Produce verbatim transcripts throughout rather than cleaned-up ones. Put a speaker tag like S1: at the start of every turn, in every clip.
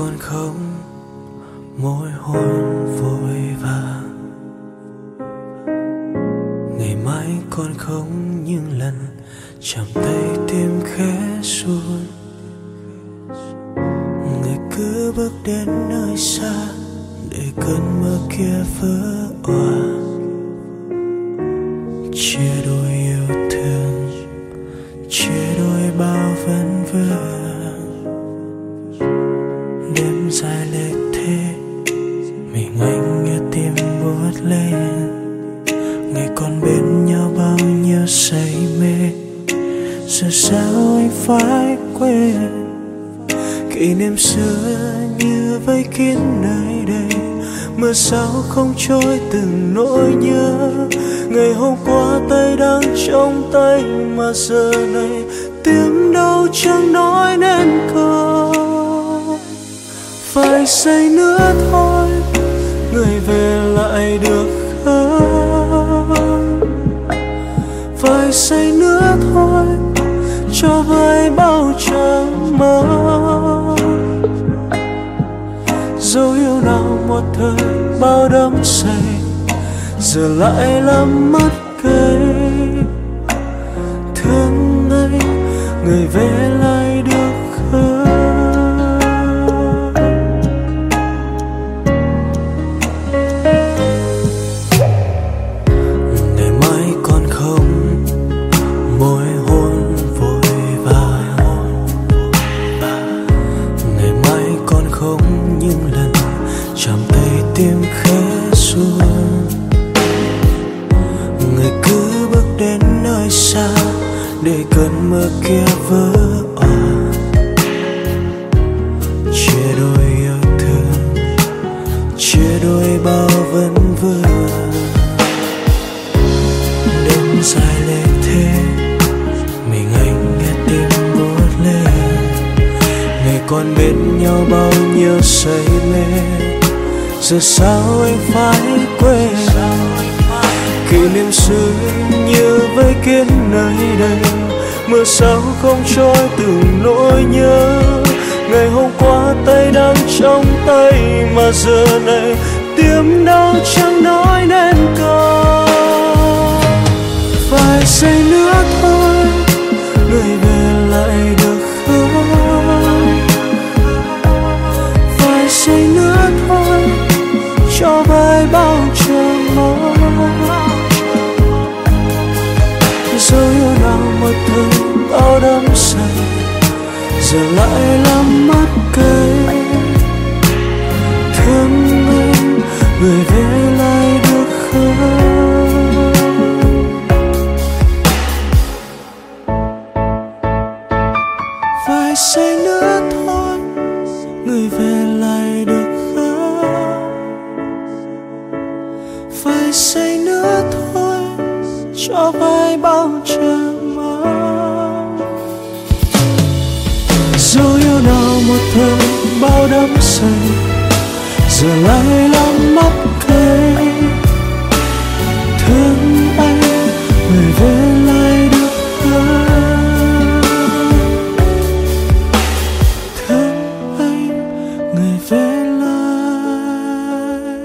S1: còn không, môi hôn vội vàng. Ngày mai còn không những lần chạm tay tim khẽ run. Người cứ bước đến nơi xa để cơn mơ kia vỡ òa. Chia đôi yêu thương, chia đôi bao vấn vương. Đêm dài lệ thế, mình anh nghe tim buốt lên. Ngày còn bên nhau bao nhiêu say mê, giờ sao anh phải quên kỷ niệm xưa như vây kín nơi đây. Mưa sao không trôi từng nỗi nhớ, ngày hôm qua tay đang trong tay mà giờ này tiếng đâu chẳng nói nên câu. Phải say nữa thôi, người về lại được không? Phải say nữa thôi, cho vơi bao trăng mơ. Dấu yêu nào một thời bao đắm say, giờ lại làm mất cây. Thương anh, người về lại được không? Ngày mai còn không, môi hôn vội vàng. Ngày mai còn không những lần chạm tay tim khẽ run. Người cứ bước đến nơi xa để cơn mơ kia vỡ òa. Chia đôi yêu thương, chia đôi bao vấn vương. Đêm dài lệ thế, mình anh nghe tim buốt lên. Ngày còn bên nhau bao nhiêu say mê, giờ sao anh phải quên kỷ niệm xưa như vây kín nơi đây. Mưa sao không trôi từng nỗi nhớ, ngày hôm qua tay đang trong tay mà giờ này tiếng đâu chẳng nói nên câu. Phải say nữa thôi, người về lại được không? Phải say nữa thôi, cho vơi bao trăng mơ. Dấu yêu nào một thời bao đắm say, giờ lại làm mất cây. Thương anh, người về lại được không? Phải say nữa thôi, người về lại được không? Phải say nữa thôi, cho vơi bao trăng mơ. Dấu yêu nào một thời bao đắm say, giờ lại làm mất cây. Thương anh, người về lại được không? Thương anh, người về lại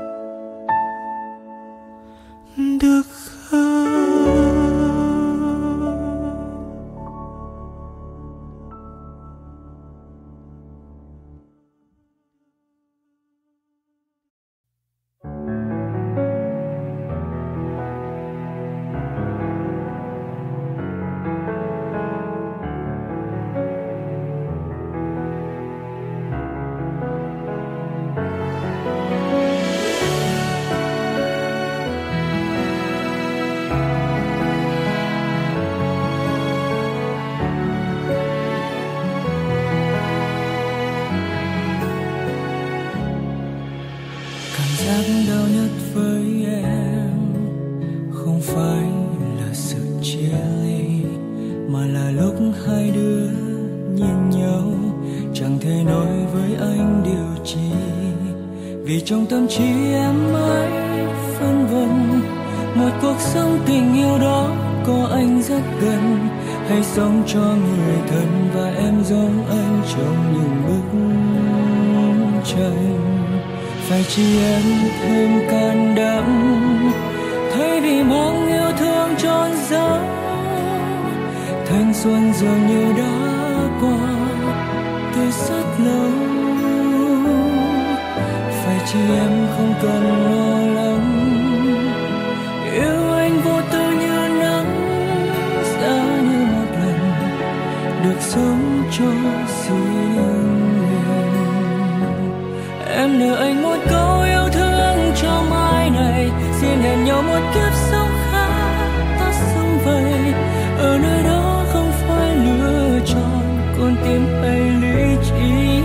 S1: được không?
S2: Vì trong tâm trí em mãi phân vân, một cuộc sống tình yêu đó có anh rất gần, hay sống cho người thân và em giống anh trong những bức trần. Phải chi em thêm can đảm, thay vì mang yêu thương trọn giá. Thanh xuân dường như đã qua từ rất lâu. Phải chi em không cần lo lắng, yêu anh vô tư như nắng, giá như một lần được sống cho riêng mình. Em nợ anh một câu yêu thương cho mai này, xin hẹn nhau một kiếp sống khác ta sống vậy. Ở nơi đó không phải lựa chọn con tim hay lý trí.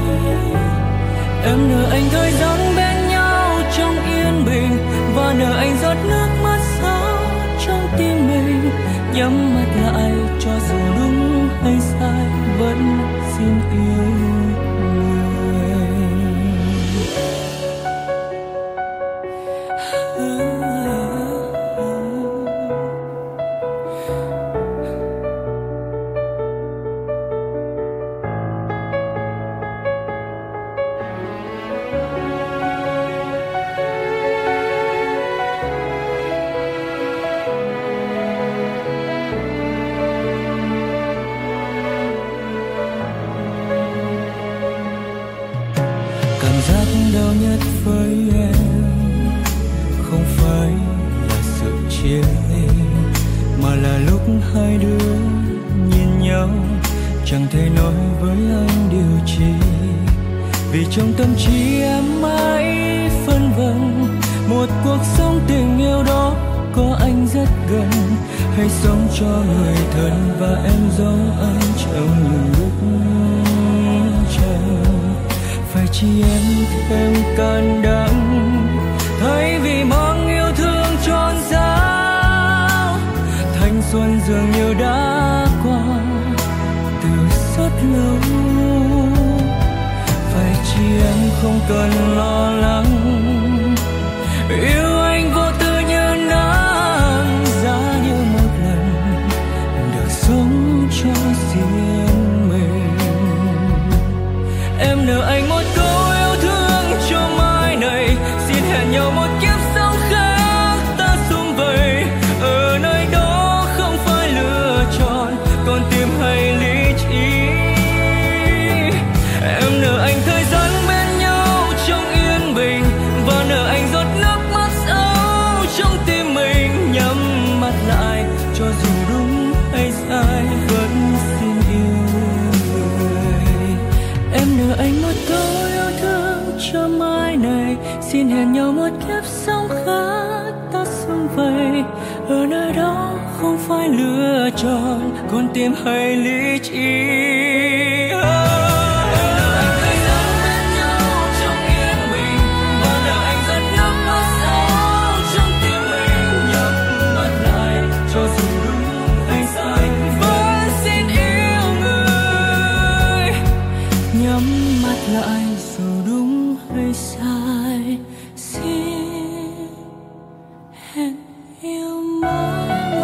S2: Em nợ anh thời gian bên nhau trong yên bình, và nợ anh giọt nước mắt sâu trong tim mình. Nhắm mắt lại cho dù đúng hay sai, vẫn xin yêu người. Đau nhất với em không phải là sự chia ly, mà là lúc hai đứa nhìn nhau chẳng thể nói với anh điều chi. Vì trong tâm trí em mãi phân vân, một cuộc sống tình yêu đó có anh rất gần, hay sống cho người thân và em giống anh trong những lúc trăng. Phải chi em thêm can đảm, thay vì mang yêu thương trọn giá. Thanh xuân dường như đã qua từ rất lâu. Phải chi em không cần lo lắng, yêu anh vô tư như nắng, giá như một lần được sống cho riêng mình. Em nợ anh một câu yêu thương cho mai này, xin hẹn nhau một kiếp sống khác ta sum vầy. Ở nơi đó không phải lựa chọn con tim hay lý trí. Em nợ anh thời gian bên nhau trong yên bình, và nợ anh giọt nước mắt sâu trong tim mình. Nhắm mắt lại cho dù đúng hay sai, vẫn xin yêu người. Em nợ anh một câu yêu thương cho mai này, xin hẹn nhau một kiếp sống khác ta sống vậy. Ở nơi đó không phải lựa chọn con tim hay lý trí. Lại dù đúng hay sai, xin hẹn yêu mãi.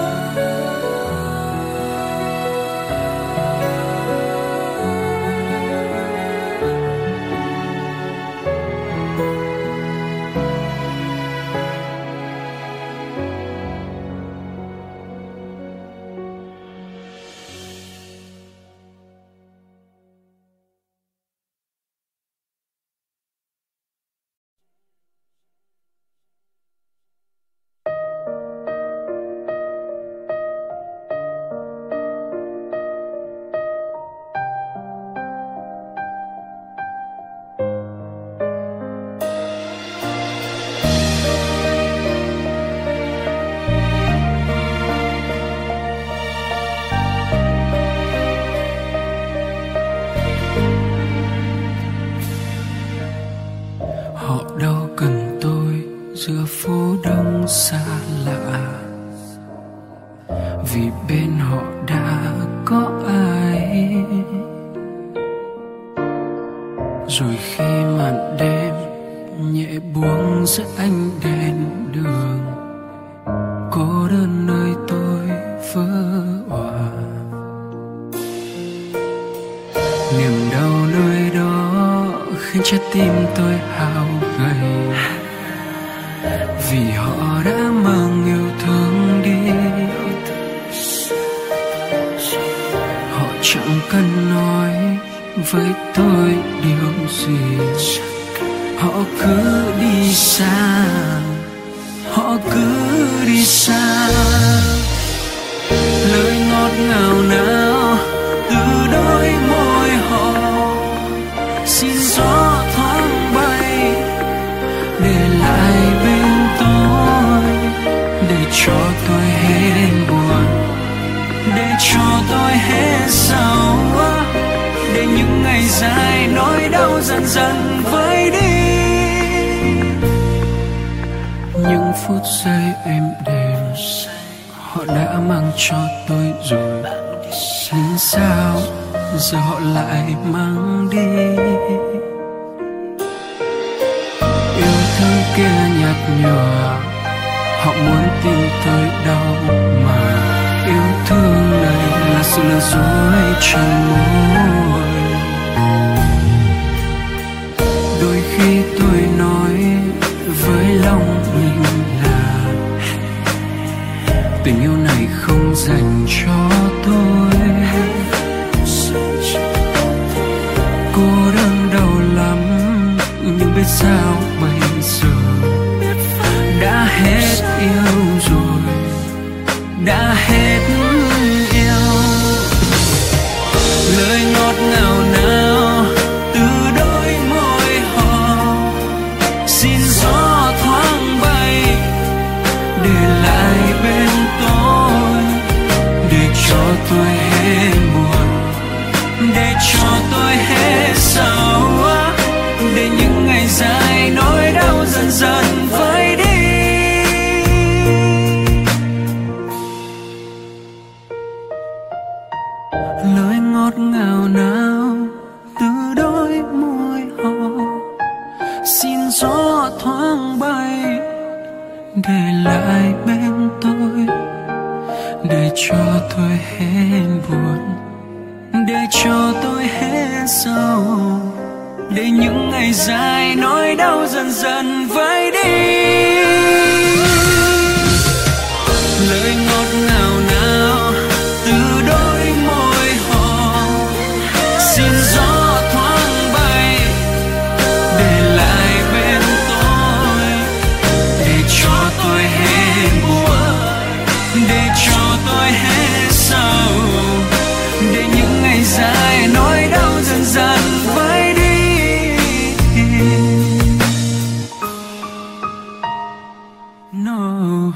S2: giữa phố đông xa lạ, vì bên họ đã có ai. Rồi khi màn đêm nhẹ buông giữa ánh đèn đường, cô đơn nơi tôi vỡ òa. Niềm đau nơi đó khiến
S3: trái tim tôi hao gầy, vì họ đã mang yêu thương đi. Họ chẳng cần nói với tôi điều gì, họ cứ đi xa, họ cứ đi xa. Lời ngọt ngào nào từ đôi môi họ, xin gió thoáng bay để lại bên tôi, để cho tôi hết buồn, để cho tôi hết sầu, để những ngày dài nỗi đau dần dần vơi đi. Những phút giây êm đềm họ đã mang cho tôi rồi, nhưng sao giờ họ lại mang đi. Yêu thương kia nhạt nhòa, họ muốn tin tôi đau mà. Yêu thương này là sự lừa dối trong môi. Đôi khi tôi nói với lòng mình là tình yêu này không dành cho tôi. Cô đơn đau lắm, nhưng biết sao bây giờ đã hết yêu rồi, đã hết yêu. Lời ngọt ngào nào từ đôi môi họ, xin gió thoáng bay để lại bên tôi, để cho tôi hết buồn, để cho tôi hết sầu, để những ngày dài nỗi đau dần dần vơi đi. Lời ngọt ngào nào từ đôi môi họ, xin gió thoáng bay để lại bên tôi, để cho tôi hết buồn, để cho tôi hết sầu, để những ngày dài nỗi đau dần dần vơi đi. Lời ngọt ngào nào từ đôi môi họ, xin gió thoáng bay để lại bên tôi, để cho tôi hết buồn, để cho tôi hết sầu, để những ngày dài nỗi đau dần dần vơi đi. No.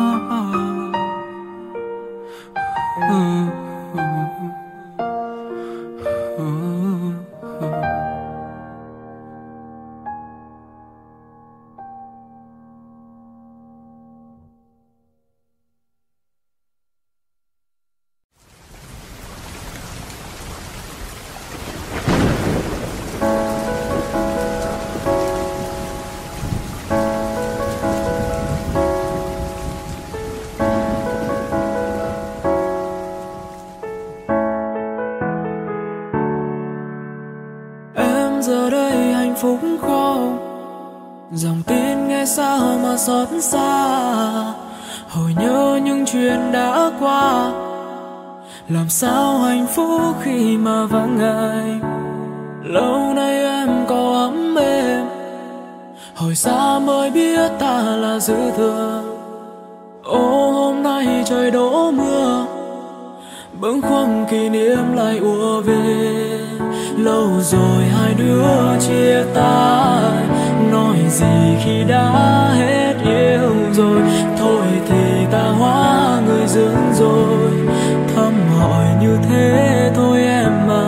S2: Giờ đây hạnh phúc không, dòng tin nghe xa mà xót xa, hồi nhớ những chuyện đã qua. Làm sao hạnh phúc khi mà vắng anh, lâu nay em có ấm êm, hồi xa mới biết ta là dư thừa. Ô hôm nay trời đổ mưa, bâng khuâng kỷ niệm lại ùa về. Lâu rồi hai đứa chia tay, nói gì khi đã hết yêu rồi. Thôi thì ta hóa người dưỡng rồi, thăm hỏi như thế thôi em à.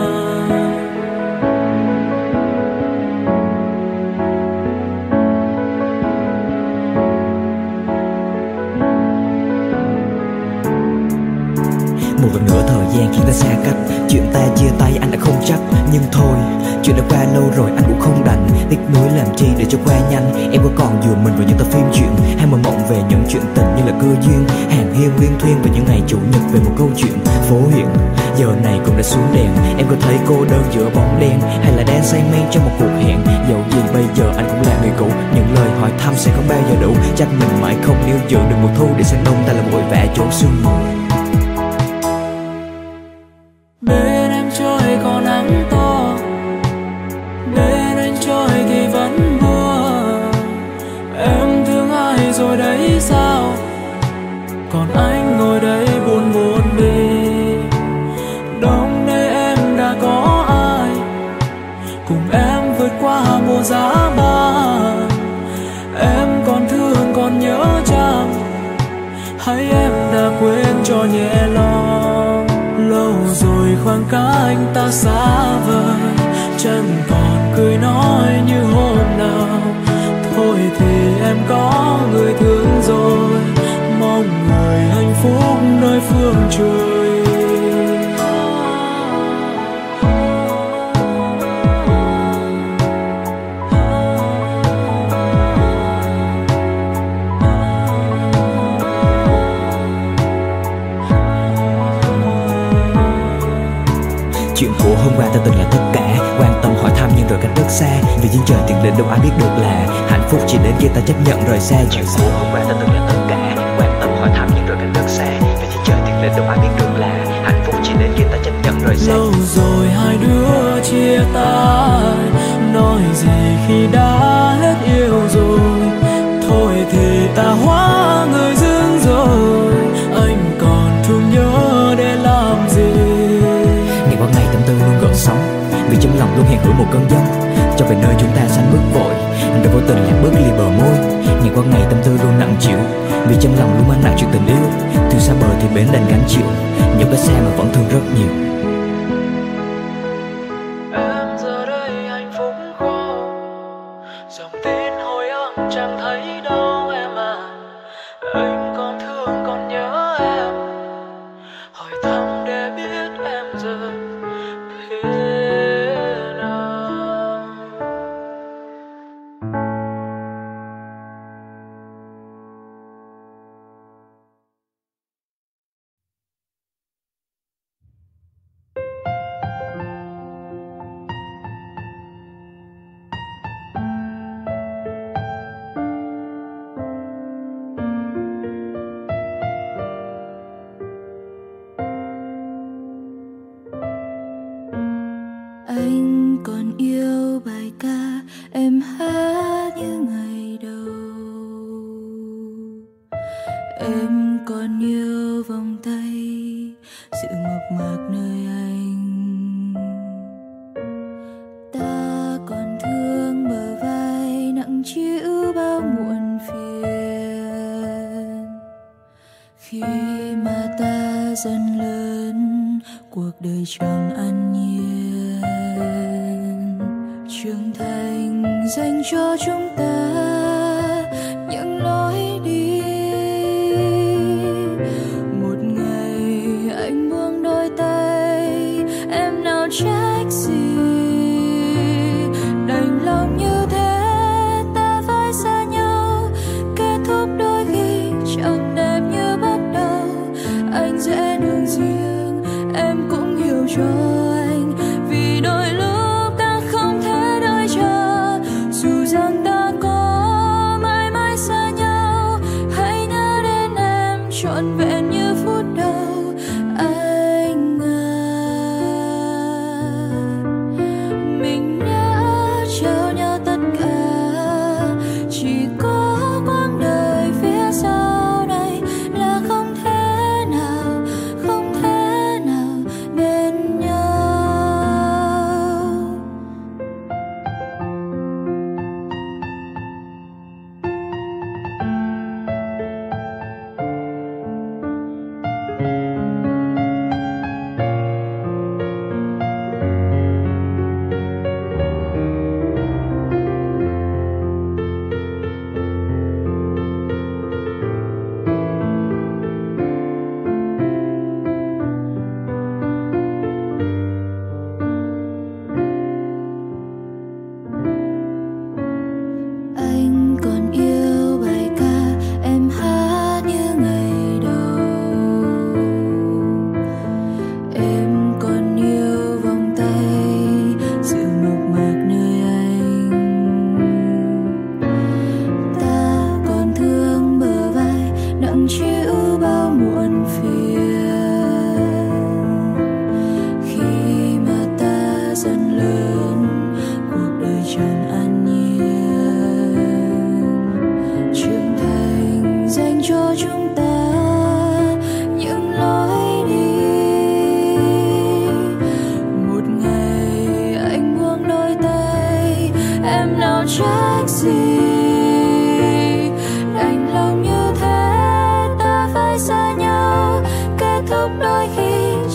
S4: Một lần nữa thời gian khiến ta xa cách, chuyện ta chia tay anh đã không chắc. Nhưng thôi, chuyện đã qua lâu rồi anh cũng không đành tiếc nuối làm chi để cho qua nhanh. Em có còn dựa mình vào những tập phim chuyện, hay mơ mộng về những chuyện tình như là cơ duyên, hàng hiên liên thuyên vào những ngày chủ nhật về một câu chuyện phố huyện. Giờ này cũng đã xuống đèn, em có thấy cô đơn giữa bóng đen, hay là đang say men trong một cuộc hẹn. Dẫu gì bây giờ anh cũng là người cũ, những lời hỏi thăm sẽ không bao giờ đủ. Chắc mình mãi không níu giữ được mùa thu, để sang đông ta là vội vã trốn sương mù.
S2: Bên em trời có nắng to, bên anh trời thì vẫn mưa. Em thương ai rồi đấy sao, còn anh ngồi đây buồn buồn đi. Đông đây em đã có ai cùng em vượt qua mùa giá băng. Em còn thương còn nhớ chăng, hay em đã quên cho nhẹ lòng. Lâu rồi khoảng cách ta xa vời, chẳng còn cười nói như hôm nào. Thôi thì em có người thương rồi, mong người hạnh phúc nơi phương trời.
S4: Chuyện của hôm qua ta từng là tất cả, quan tâm hỏi thăm nhưng rồi cách rất xa. Vì trên trời tiền định đâu ai biết được là hạnh phúc chỉ đến khi ta chấp nhận rời xa. Chuyện của hôm qua ta từng là tất cả, quan tâm hỏi thăm nhưng rồi cách rất xa. Vì trên trời tiền định đâu ai biết được là hạnh phúc chỉ đến khi ta chấp nhận rời xa.
S2: Lâu rồi hai đứa chia tay, nói gì khi đã hết yêu rồi. Thôi thì ta hóa người dưng rồi, anh còn thương nhớ để làm gì.
S4: Ngày qua ngày tâm tư luôn gợn sóng, vì trong lòng luôn hẹn hủi một cơn giông. Cho về nơi chúng ta sánh bước vội, anh đã vô tình lạc bước ly bờ môi. Ngày qua ngày tâm tư luôn nặng chịu, vì trong lòng luôn mang nặng chuyện tình yêu. Từ xa bờ thì bến đành gánh chịu, những cái xa mà vẫn thương rất nhiều.
S2: Em giờ đây hạnh phúc khô, dòng tin hồi âm chẳng thấy đâu em à. Anh còn thương còn nhớ em, hỏi thăm để biết em giờ thế nào.
S5: Anh còn yêu bài ca em hát như ngày đầu. Em còn yêu vòng tay, sự mộc mạc nơi anh. Ta còn thương bờ vai nặng trĩu bao muộn phiền. Khi mà ta dần lớn, cuộc đời chẳng an nhiên. Trưởng thành dành cho chúng ta những lối đi. Một ngày anh buông đôi tay, em nào trách gì. Đành lòng như thế ta phải xa nhau, kết thúc đôi khi chẳng đẹp như bắt đầu. Anh sẽ đường riêng, em cũng hiểu cho anh, vì đôi lúc ta không thể đợi chờ. Dù rằng ta có mãi mãi xa nhau, hãy nhớ đến em trọn vẹn như phút đầu. Anh à, mình đã trao nhau tất cả, chỉ có quãng đời phía sau này là không thể nào, không thể nào bên nhau.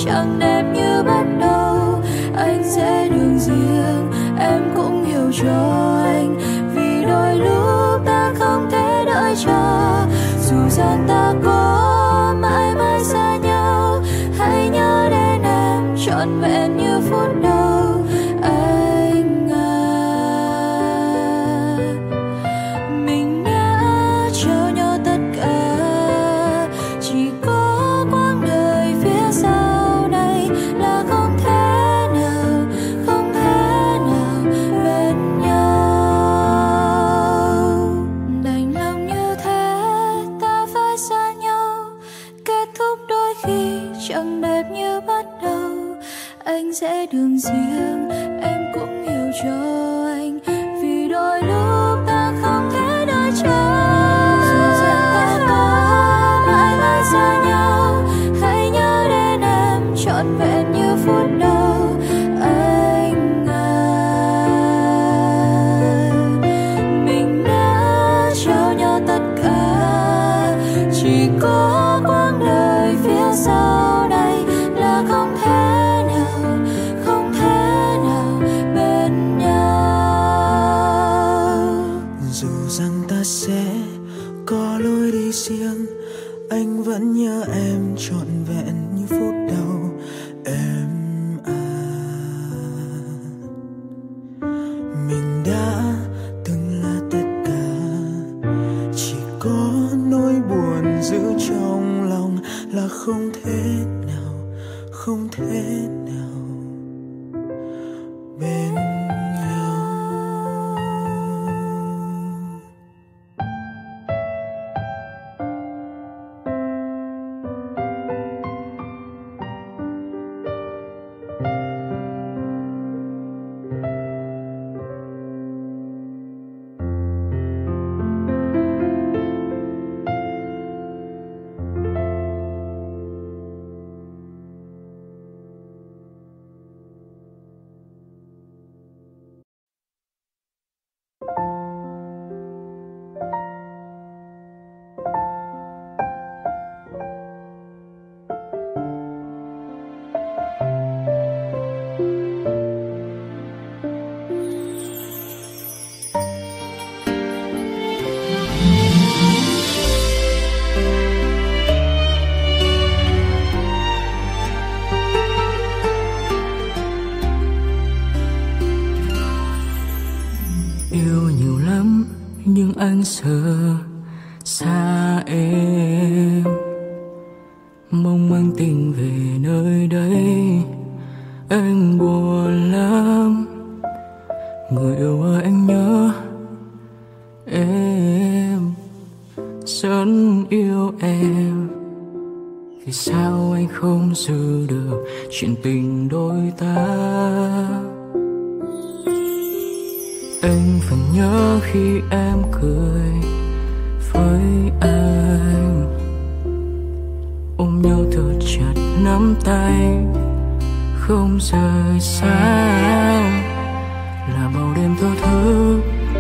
S5: chẳng đẹp như bắt đầu. Anh sẽ đường riêng, em cũng hiểu cho anh, vì đôi lúc ta không thể đợi chờ. Dù rằng ta có mãi mãi xa nhau, hãy nhớ đến em trọn vẹn như phút đầu. Anh à, mình đã trao nhau tất cả, chỉ có quãng đời phía sau này là không thể nào, không thể nào bên nhau. Đành lòng như thế ta phải xa nhau, kết thúc đôi khi chẳng đẹp như bắt đầu. Anh sẽ đường riêng, em cũng hiểu cho anh, vì đôi lúc ta không thể đợi chờ. Dù rằng ta có mãi mãi xa nhau, hãy nhớ đến em trọn vẹn như phút đầu. Anh à, mình đã trao nhau tất cả, chỉ có quãng đời phía sau này là không thể nào, không thể nào bên nhau.
S1: Dù rằng ta sẽ có lối đi riêng, anh vẫn nhớ em trọn vẹn như phút đầu. Em à, mình đã từng là tất cả, chỉ có nỗi buồn giữ trong lòng là không thể nào, không thể nào bên nhau.
S2: Nhưng anh sợ xa em, mong manh tình về nơi đây. Anh buồn lắm, người yêu ơi anh nhớ em, rất yêu em. Vì sao anh không giữ được chuyện tình đôi ta? Anh vẫn nhớ khi em cười với anh, ôm nhau thật chặt nắm tay không rời xa. Là bao đêm thơ thức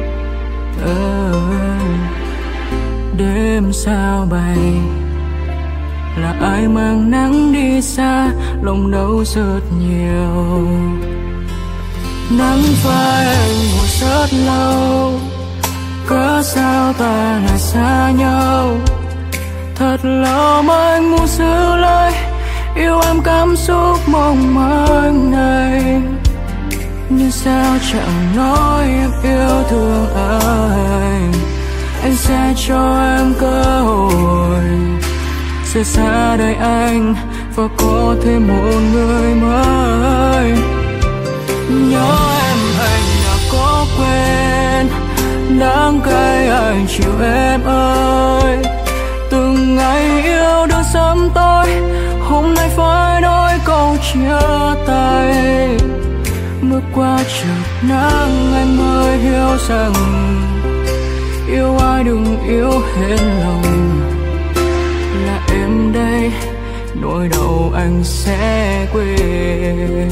S2: anh, đêm sao bay, là ai mang nắng đi xa, lòng đau rất nhiều. Nắng phai anh ngồi rất lâu, cớ sao ta lại xa nhau? Thật lâu mà anh muốn giữ lời yêu em cảm xúc mong manh này, nhưng sao chẳng nói em yêu thương anh. Anh sẽ cho em cơ hội rời xa đời anh và có thêm một người mới. Nhớ em anh đã có quên, đắng cay anh chịu em ơi. Từng ngày yêu đương sớm tối, hôm nay phải nói câu chia tay. Bước qua chợt nắng anh mới hiểu rằng yêu ai đừng yêu hết lòng. Là em đây, nỗi đau anh sẽ quên.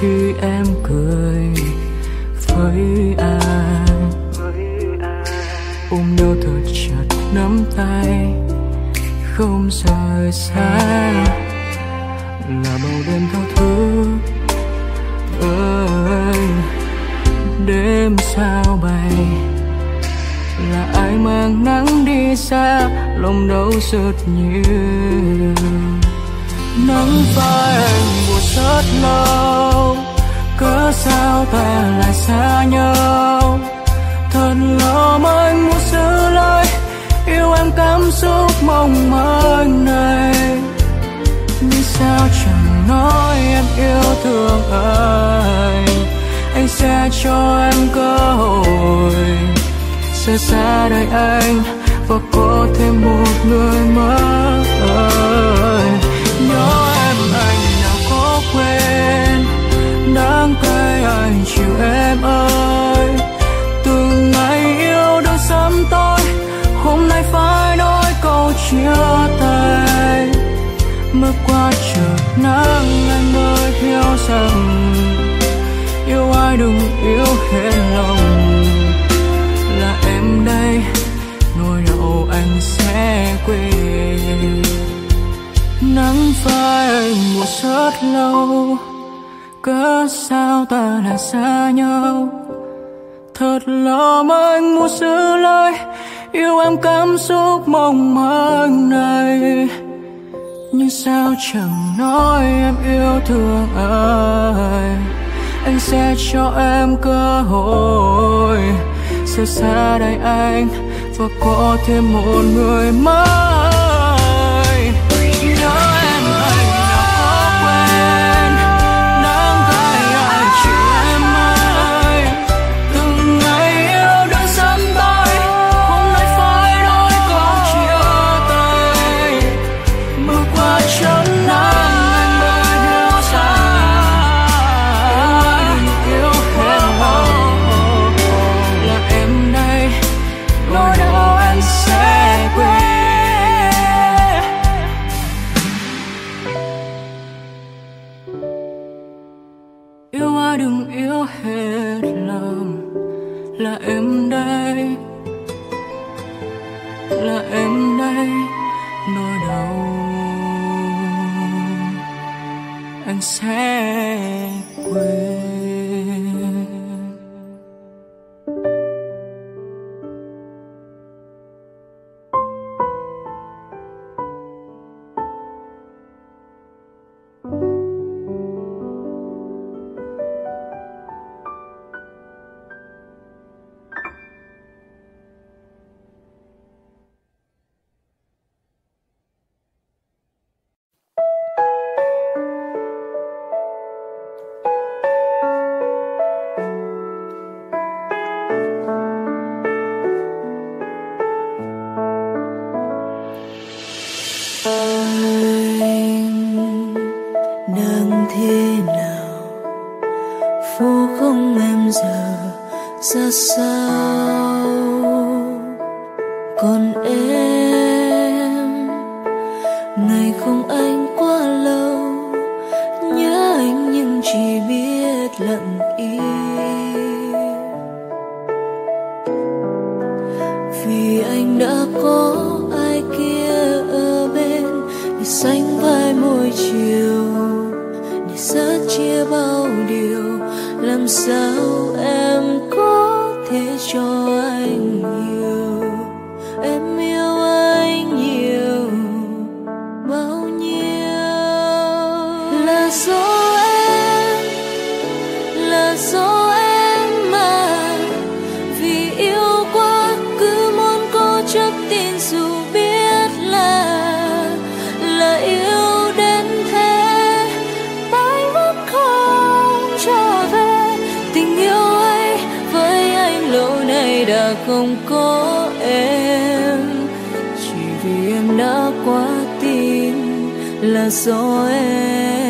S2: khi em cười với ai, ôm nhau thật chặt nắm tay không rời xa, là bao đêm thao thức ơi đêm sao bay, là ai mang nắng đi xa lòng đau rất nhiều. Nắng phai anh buồn rất lâu, cớ sao ta lại xa nhau, thật lòng anh muốn giữ lời yêu em cảm xúc mong manh này, nhưng sao chẳng nói em yêu thương anh, anh sẽ cho em cơ hội rời xa đời anh và có thêm một người mới. Nhớ em anh nào có quên, đáng cay anh chịu em ơi, từng ngày yêu đôi sớm tối, hôm nay phải nói câu chia tay. Mưa qua chợt nắng anh mới hiểu rằng yêu ai đừng yêu hết lòng, là em đây nỗi đau anh sẽ quên. Nắng phai anh buồn rất lâu, cớ sao ta lại xa nhau, thật lòng anh muốn giữ lời yêu em cảm xúc mong manh này, nhưng sao chẳng nói em yêu thương anh, anh sẽ cho em cơ hội rời xa đời anh và có thêm một người mới. Nhớ em anh nào có quên, đáng cay anh chịu em ơi, từng ngày yêu đôi sớm tối, hôm nay phải nói câu chia tay. Mưa qua chớp nắng anh mới hiểu rằng yêu ai đừng yêu hết lòng, là em đây nỗi đau anh sẽ quên. Yêu ai đừng yêu hết lòng, là em đây, là em đây nỗi đau anh sẽ quên.
S5: Đang thế nào phố không em giờ ra sao, còn em ngày không anh quá lâu, nhớ anh nhưng chỉ biết lặng im, vì anh đã có ai kia ở bên để sánh vai mỗi chiều, để sớt chia bao điều, làm sao em có thể cho anh nhiều, em yêu anh nhiều bao nhiêu, là do em, là do em mà, vì yêu quá cứ muốn cố chấp tin dù biết là là yêu đến thế, mãi mất không trở về, tình yêu ấy với anh lâu nay đã không có em, chỉ vì em đã quá tin là do em.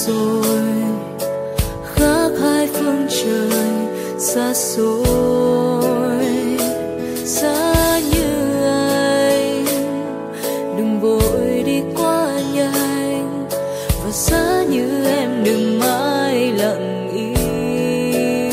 S5: rồi, khác hai phương trời xa xôi. Xa như anh, đừng vội đi qua nhanh, và xa như em đừng mãi lặng im.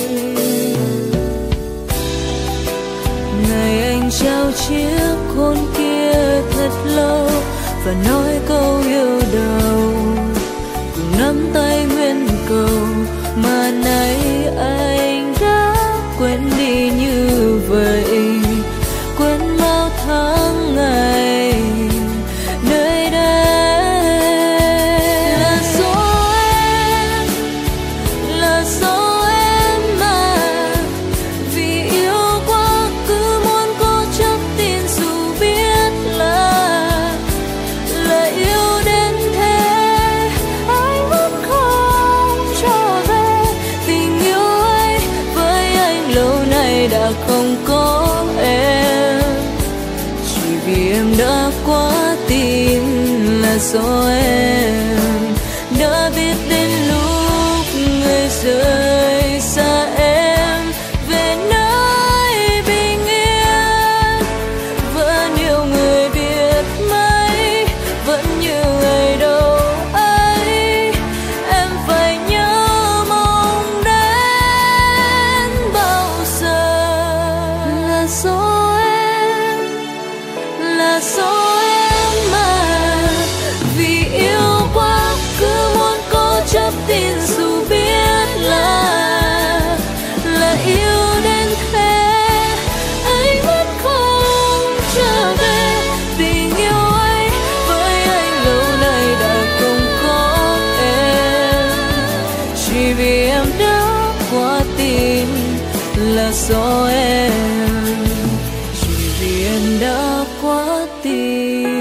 S5: Ngày anh trao chiếc hôn kia thật lâu và nói câu yêu đầu, cùng nắm tay nguyên cầu mà nay anh đã quên đi như vậy. Quên bao tháng ngày nơi đây là do em, là do em mà vì yêu quá cứ muốn cố chấp tin dù biết là là yêu đến thế. Anh vẫn không trở về, tình yêu ấy với anh lâu nay đã không có em. Chỉ vì em đã quá tin là do em đã biết đến lúc người rời xa em về nơi bình yên. Vẫn yêu người biết mấy, vẫn như ngày đầu ấy. Em phải nhớ mong đến bao giờ. Là do em, là do em mà vì yêu quá cứ muốn cố chấp tin dù biết là là yêu đến thế. Anh vẫn không trở về, tình yêu ấy với anh lâu nay đã không có em. Chỉ vì em đã quá tin là do em, chỉ vì em đã quá tin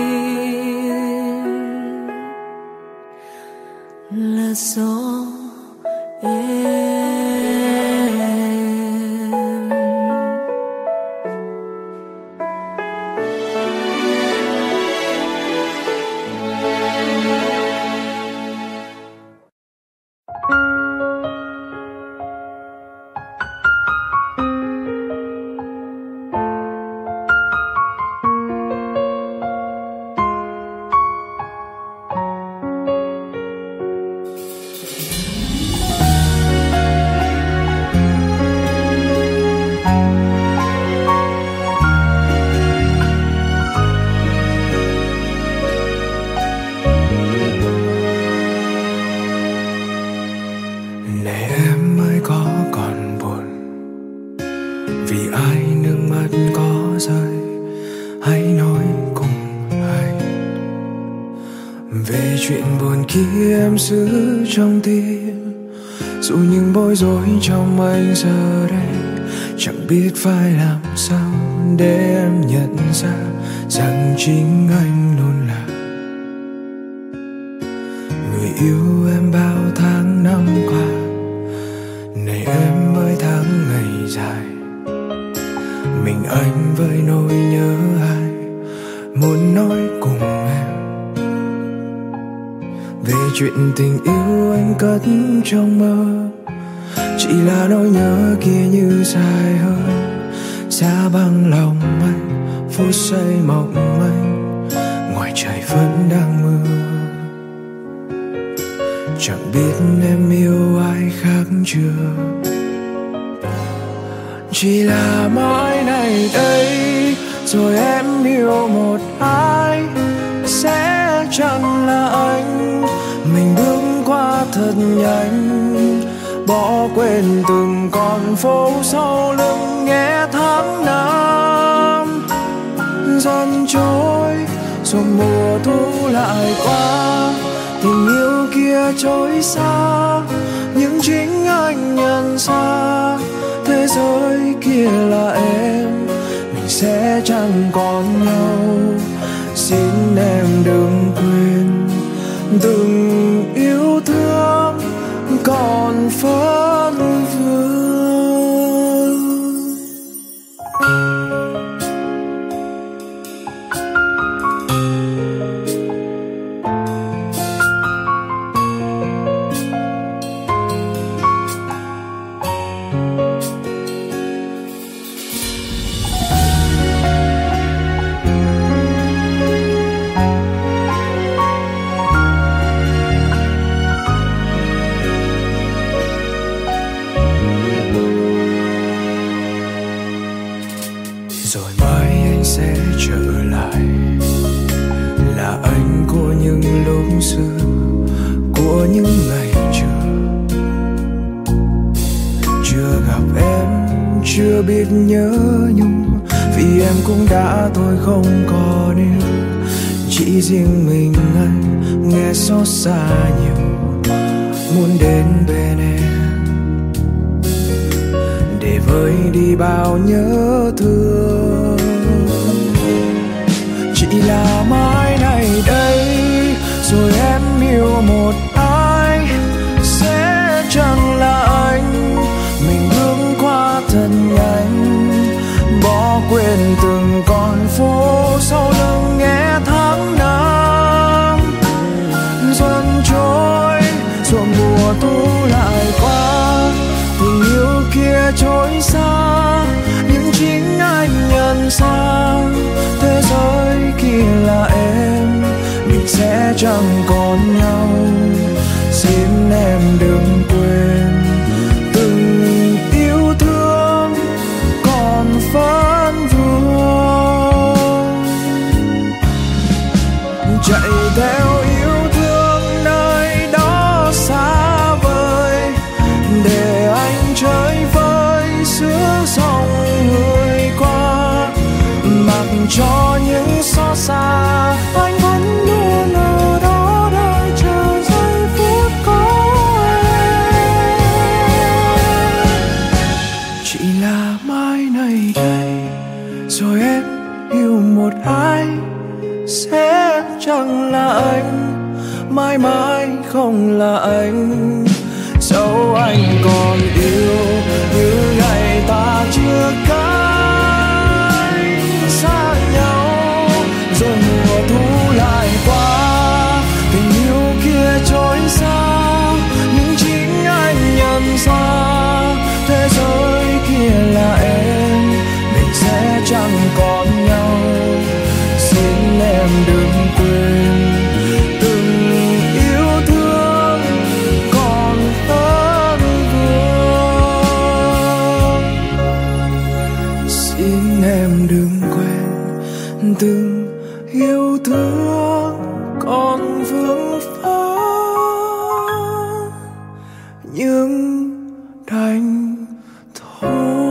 S5: là do em.
S1: Này em ơi có còn buồn vì ai nước mắt có rơi, hãy nói cùng anh về chuyện buồn kia em giữ trong tim. Dù những bối rối trong anh giờ đây chẳng biết phải làm sao để em nhận ra rằng chính anh luôn là người yêu em bao tháng năm qua. Này em ơi tháng ngày dài, mình anh với nỗi nhớ ai muốn nói cùng em về chuyện tình yêu anh cất trong mơ. Chỉ là nỗi nhớ kia như dài hơn, xa băng lòng anh, phút giây mộng manh, ngoài trời vẫn đang mưa. Chẳng biết em yêu ai khác chưa, chỉ là mãi này đây rồi em yêu một ai sẽ chẳng là anh. Mình bước qua thật nhanh, bỏ quên từng con phố sau lưng nghe tháng năm dần trôi, rồi mùa thu lại qua. Tình yêu kia trôi xa, nhưng chính anh nhận ra thế giới kia là em, mình sẽ chẳng còn nhau. Xin em đừng quên từng yêu thương còn phấn vương. xưa của những ngày chưa chưa gặp em, chưa biết nhớ nhung, vì em cũng đã thôi không còn yêu. Chỉ riêng mình anh nghe xót xa nhiều, muốn đến bên em để vơi đi bao nhớ thương. Chỉ là mai này đây rồi em yêu một ai, sẽ chẳng là anh. Mình bước qua thật nhanh, bỏ quên từng con phố sau lưng nghe tháng năm dần trôi, rồi mùa thu lại qua. Tình yêu kia trôi xa, nhưng chính anh nhận ra thế giới kia là em, mình sẽ chẳng còn nhau. Xin em đừng quên từng yêu thương còn vẫn vương, chạy theo yêu thương nơi đó xa vời, để anh chơi với giữa dòng người qua. Mặc cho những xót xa, anh vẫn luôn ở đó đợi chờ giây phút có em. Chỉ là mai này đây rồi em yêu một ai, sẽ chẳng là anh, mãi mãi không là anh. Dẫu anh còn yêu như ngày ta chưa cách xa nhau, rồi mùa thu lại qua. Tình yêu kia trôi xa, nhưng chính anh nhận ra thế giới kia là em, mình sẽ chẳng còn nhau. Xin em đừng quên từng yêu thương còn vẫn vương. Xin em đừng quên từng yêu thương còn vương vấn, nhưng đành thôi.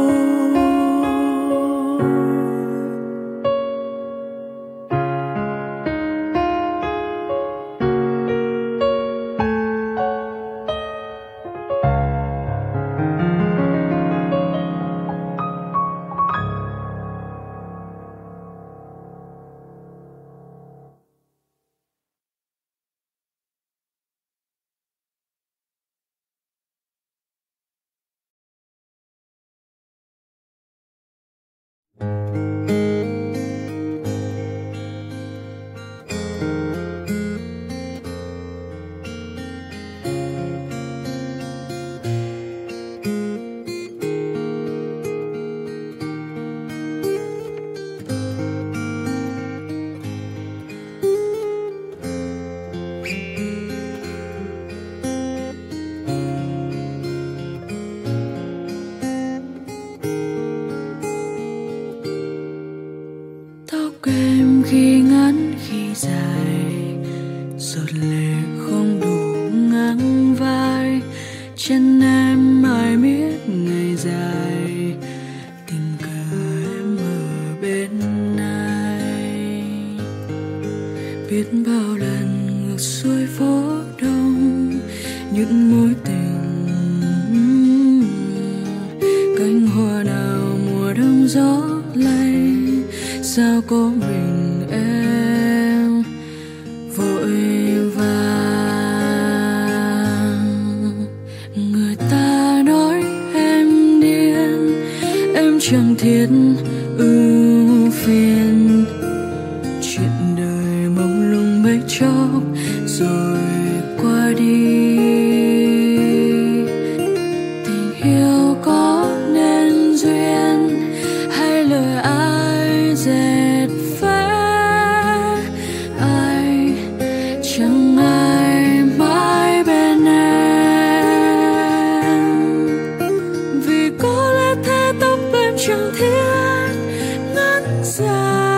S5: Khi ngắn khi dài, giọt lệ không đủ ngang vai. Chân em mãi miết ngày dài, tình cờ em ở bên ai. Biết bao lần ngược xuôi phố đông, những mối tình cánh hoa nào mùa đông gió lay. Sao có mình em vội vàng, người ta nói em điên, em chẳng thiết ưu phiền. Chuyện đời mông lung mấy chốc rồi qua đi. Tình yêu có nên duyên hay lời ai dệt vẽ, ai chẳng ai mãi bên em. Vì có lẽ thế tóc em chẳng thiết ngắn dài.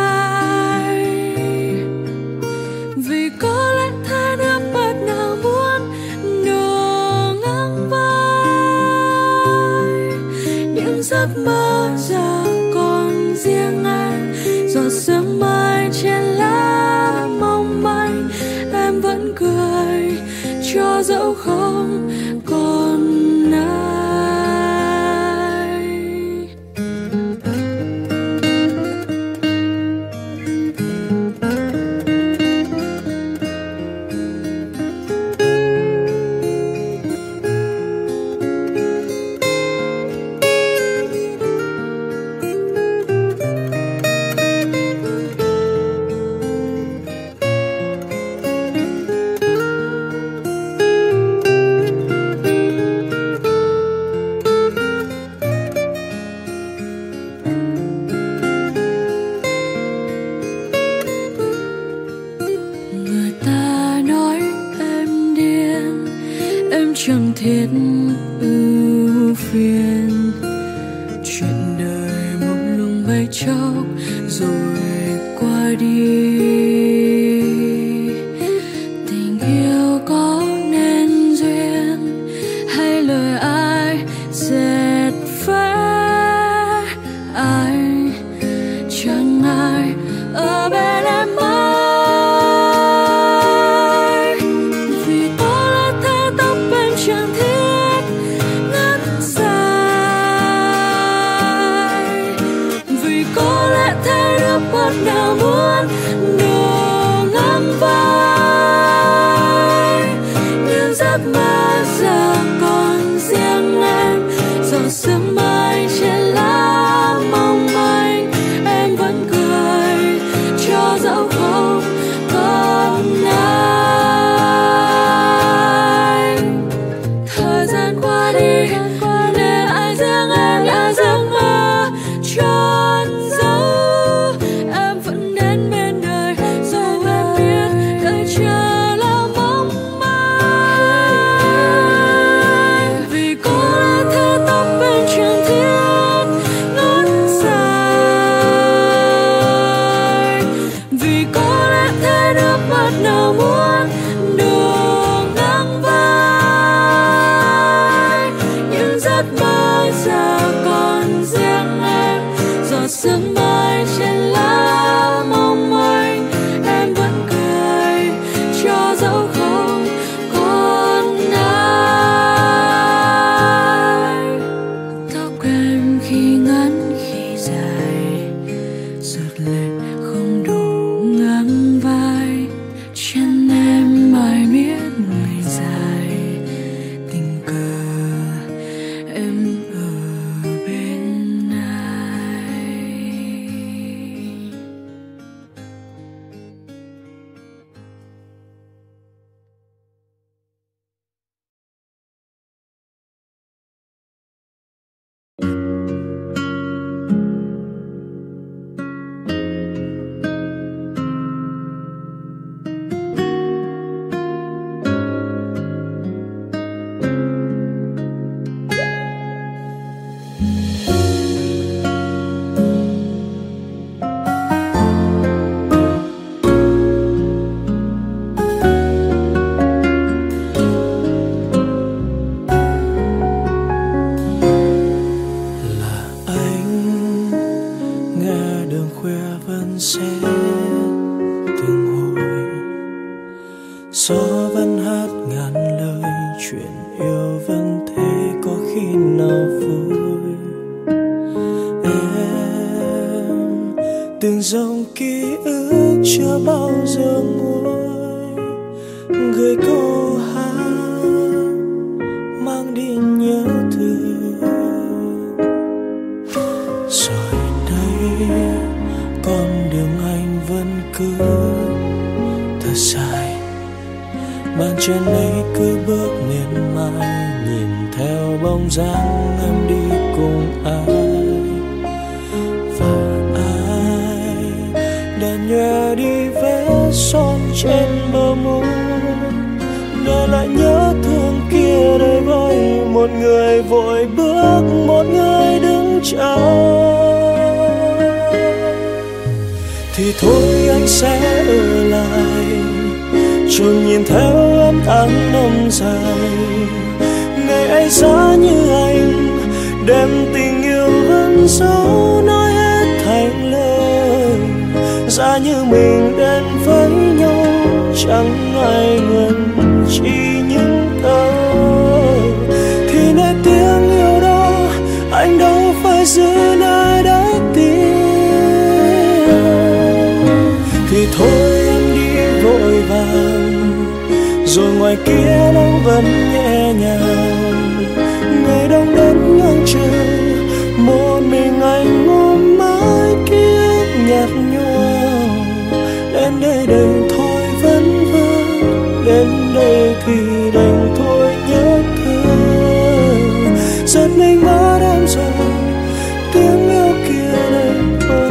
S5: chẳng thiết ưu phiền. Chuyện đời một lùng bay chốc rồi qua đi. Tình yêu có nên duyên hay lời ai dệt vẽ, ai chẳng ai ở bên em mãi. Vì có lẽ thế tóc em chẳng thiết ngắn dài, vì có lẽ thế nước mắt nào muốn đổ ngang vai. Nhưng giấc mơ giờ còn riêng em, giọt sương mai trên lá mong manh. Em vẫn cười cho dẫu không còn ai. Thời gian qua đi để ai riêng em là giấc mơ tròn dấu. Em vẫn đến bên đời dù em biết đợi chờ là mong manh. Vì có lẽ thế tóc em chẳng thiết ngắn dài, vì có lẽ thế nước mắt nào muốn đổ ngang vai. Nhưng giấc mơ giờ còn riêng em, giọt sương mai trên lá mong manh. Em vẫn cười cho dẫu không còn ai. Tóc em khi ngắn khi dài, giọt lệ không đủ ngang vai. Chân em mãi miết ngày dài, tình cờ em ở bên ai.
S1: Là anh nghe đường khuya vẫn sẽ từng hồi, gió vẫn hát ngàn lời, chuyện yêu vẫn thế có khi nào vui. Em từng dòng ký ức chưa bao giờ nguôi, gửi câu hát mang đi nhớ thương. Rồi đây con đường anh vẫn cứ thật dài, bàn chân ấy cứ bước miên man, nhìn theo bóng dáng em đi cùng ai. Và ai đèn nhòe đi vẽ son trên bờ môi, để lại nhớ thương kia đây với một người vội bước, một người đứng chờ. Thì thôi anh sẽ ở lại, chôn nhìn theo em tháng năm dài. Ngày ấy giá như anh, đem tình yêu vẫn giấu nói hết thành lời. Giá như mình đến với nhau, chẳng ai ngần chỉ những câu. Thì nơi tiếng yêu đó, anh đâu phải giữ nơi đáy tim. Thì thôi em đi vội vàng, rồi ngoài kia nắng vẫn nhẹ nhàng. Ngày đông đến ngang trời, một mình anh ôm mãi ký ức nhạt nhòa. Đến đây đành thôi vẫn vương, đến đây thì đành thôi nhớ thương. Giật mình mất em rồi, tiếng yêu kia đành thôi.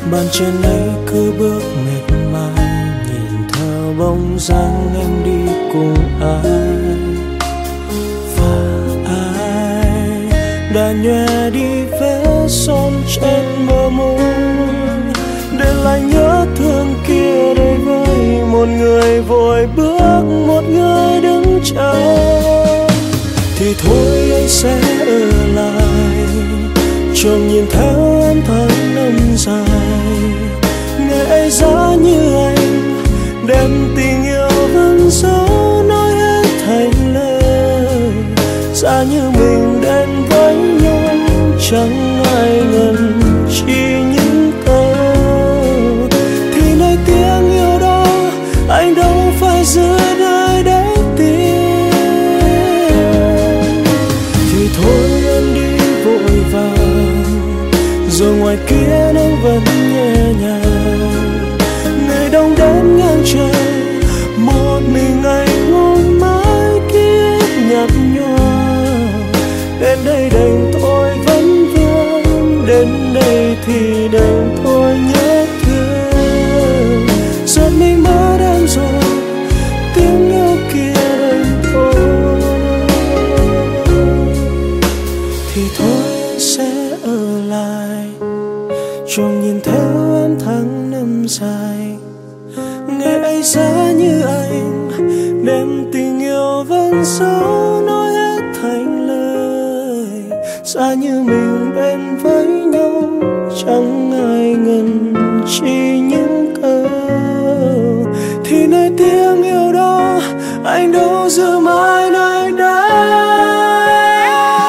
S1: bàn chân ấy cứ bước mệt mỏi, nhìn theo bóng dáng em đi cùng ai, và ai đã nhòe đi vết son trên bờ môi, để lại nhớ thương kia đây với một người vội bước, một người đứng chờ. Thì thôi anh sẽ ở lại, trông nhìn theo em tháng năm dài. Ngày ấy giá như anh, đem tình yêu vẫn giấu nói hết thành lời. Giá như mình đến với nhau, chẳng ai ngần chi những câu. Thì nơi tiếng yêu đó, anh đâu phải giữ nơi để tìm. Thì thôi em đi vội vàng, rồi ngoài kia nắng vẫn nhẹ nhàng. Ngày đông đến ngang trời, một mình anh ôm mãi ký ức nhạt nhòa. Đến đây đành thôi vẫn vương, đến đây thì đành thôi nhớ thương. Giọt mình mất em rồi, tiếng yêu kia đành thôi. Thì thôi anh sẽ ở lại, trông nhìn theo em tháng năm dài. Ngày ấy giá như anh, đem tình yêu vẫn giấu nói hết thành lời. Giá như mình đến với nhau, chẳng ai ngần chi những câu. Thì nơi tiếng yêu đó, anh đâu giữ mãi nơi đây.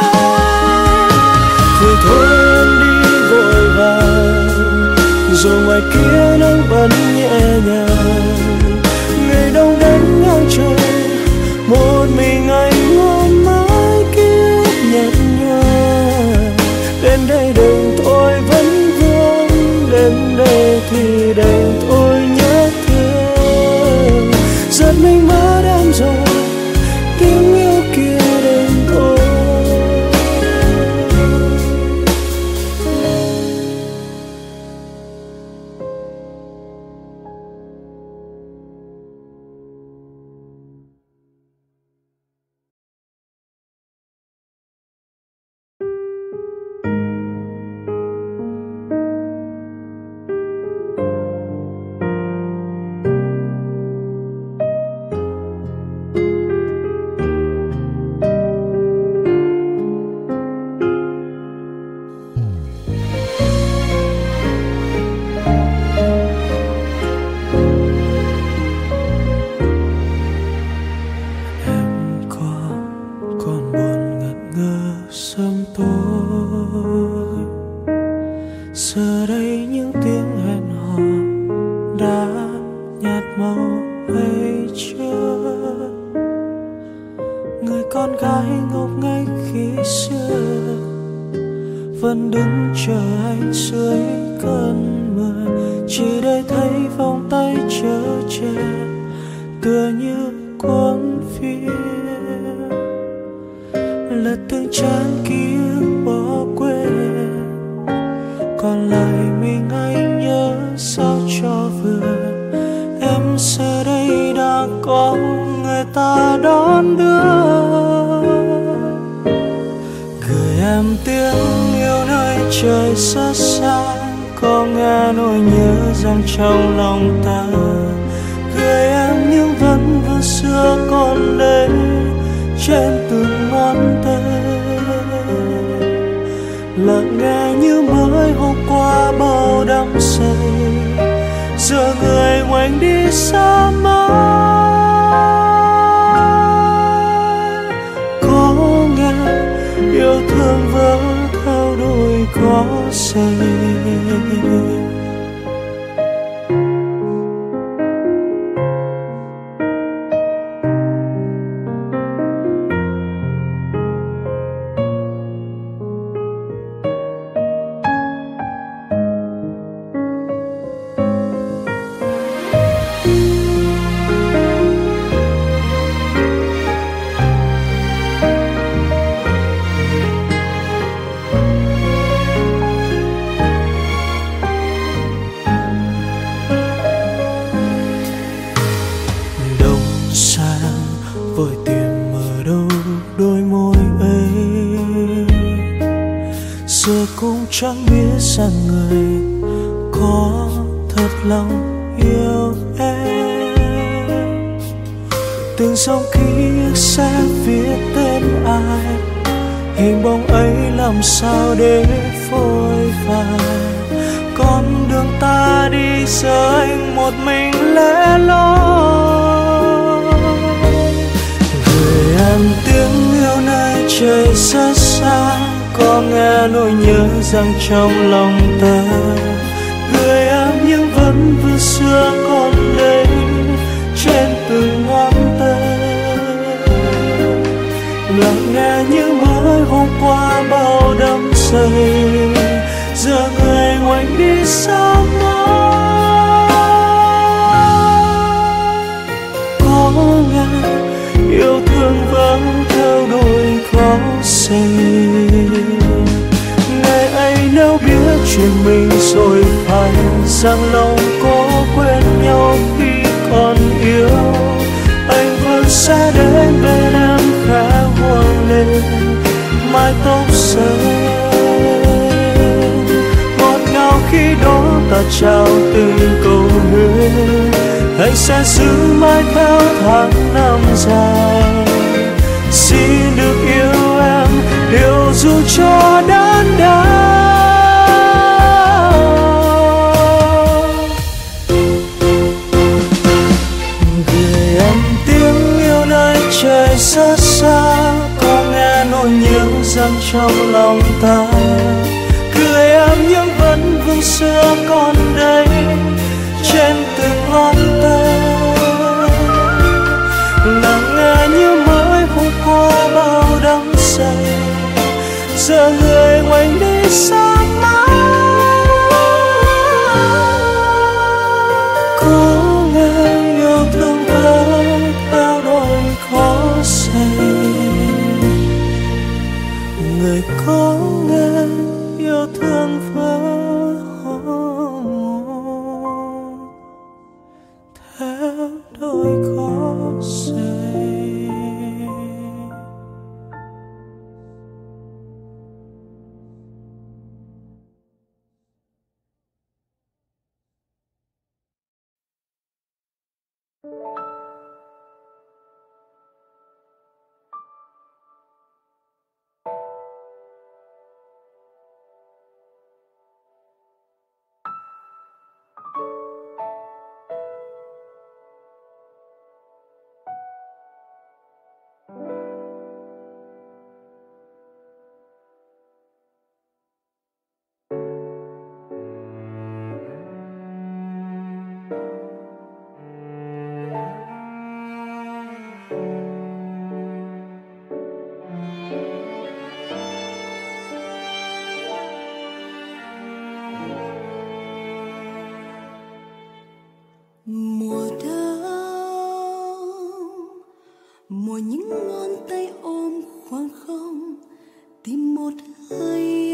S1: Thì thôi em đi vội vàng, rồi ngoài kia nắng vẫn nhẹ nhàng. Ngày đông đến ngang trời, một mình anh ôm mãi ký ức nhạt nhòa. Đến đây đành thôi vẫn vương, đến đây thì đành thôi nhớ thương. Giật mình mất em rồi, tiếng yêu kia đành thôi. Giờ đây những tiếng hẹn hò đã nhạt màu hay chưa? Người con gái ngốc nghếch khi xưa vẫn đứng chờ anh dưới cơn mưa, chỉ để thấy vòng tay chở che tựa như cuốn phim. Lật từng trang ký ức bỏ quên, còn lại mình anh nhớ sao cho vừa. Em giờ đây đã có người ta đón đưa, gửi em tiếng yêu nơi trời xa xa, có nghe nỗi nhớ dâng trong lòng ta. Gửi em những vấn vương xưa còn đây trên từng ngón tay, lặng nghe như mới hôm qua bao đắm say. Giờ người ngoảnh đi xa mãi, có nghe yêu thương vỡ theo đôi có say. vội tìm ở đâu đôi môi ấy, giờ cũng chẳng biết rằng người có thật lòng yêu em. Từng dòng ký ức sẽ viết tên ai, hình bóng ấy làm sao để phôi phai. Con đường ta đi giờ anh một mình lẻ loi, gửi em tiếng yêu nơi trời xa xa. Có nghe nỗi nhớ rằng trong lòng ta, gửi em những vấn vương xưa còn đây trên từng ngón tay. Lắng nghe những mới hôm qua bao đắm say, giờ người ngoảnh đi xa mãi. Có nghe yêu thương vẫn theo đôi khó say, ngày ấy nếu biết chuyện mình rồi phải rằng lòng có quên nhau khi còn yêu. Anh vẫn sẽ đến bên em khẽ hôn lên mái tóc xanh, ngọt ngào khi đó ta trao từng câu hứa. Anh sẽ giữ mãi theo tháng năm dài, xin được yêu em yêu dù cho đớn đau. Gửi em tiếng yêu nơi trời xa xa, có nghe nỗi nhớ dâng trong lòng ta. Gửi em những vấn vương xưa còn đây trên từng ngón tay. Lắng nghe như mới hôm qua bao đắm say, giờ người ngoảnh đi xa mãi. Có nghe yêu thương vẫn theo đôi khó say, người có nghe yêu thương vẫn theo đôi khó say.
S5: Mùa đông, mùa những ngón tay ôm khoảng không, tìm một hơi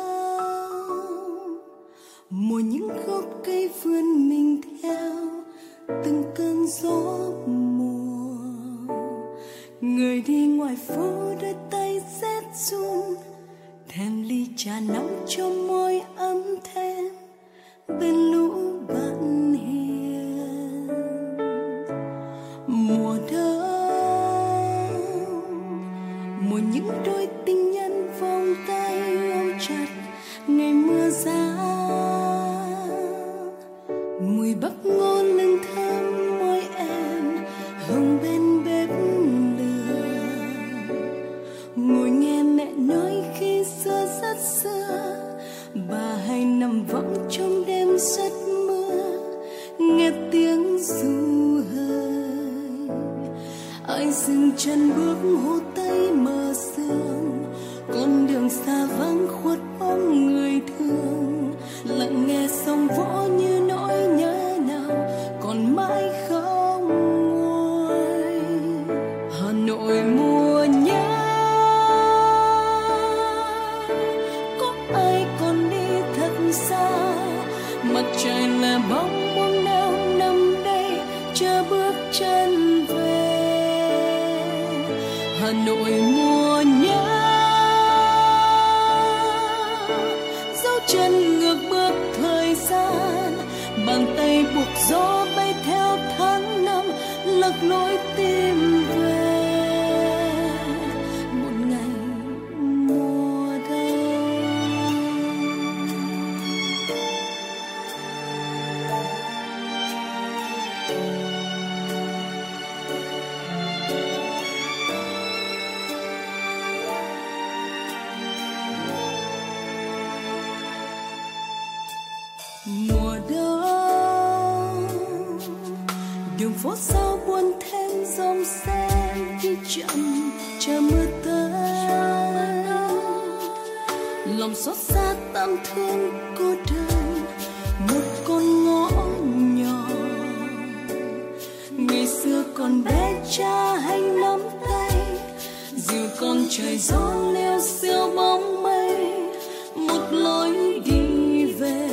S5: ấm. Mùa những gốc cây vươn mình theo từng cơn gió mùa. Người đi ngoài phố đôi tay rét run, thèm ly trà nóng cho môi ấm thêm bên lũ bạn hiền. Mùa đông, mùa những đôi tình nhân vòng tay ôm chặt ngày mưa giá. Mùi bắp ngô lưng thơm môi em hồng bên bếp lửa. Ngồi nghe mẹ nói khi xưa rất xưa, bà hay nằm võng trong đêm rất mưa, nghe tiếng ru hơi. Ai dừng chân bước hồ Tây mờ sương, con đường xa vắng khuất bóng người thương. Lặng nghe sông vỗ như nỗi nhớ nào còn mãi không nguôi. Hà Nội mùa nhớ, có ai còn đi thật xa. Mặt trời là bóng buông neo nằm đây chờ bước chân về.
S6: Hà Nội mùa nhớ, dấu chân ngược bước thời gian, bàn tay buộc gió bay theo tháng năm, lật lối tìm về một ngày mùa đông. Mùa đông, đường phố sao buồn thêm dòng xe đi chậm chờ mưa tới. Lòng xót xa tạm thương cô đơn một con ngõ nhỏ. Ngày xưa còn bé cha hay nắm tay, dìu con trời gió leo siêu bóng mây, một lối đi về.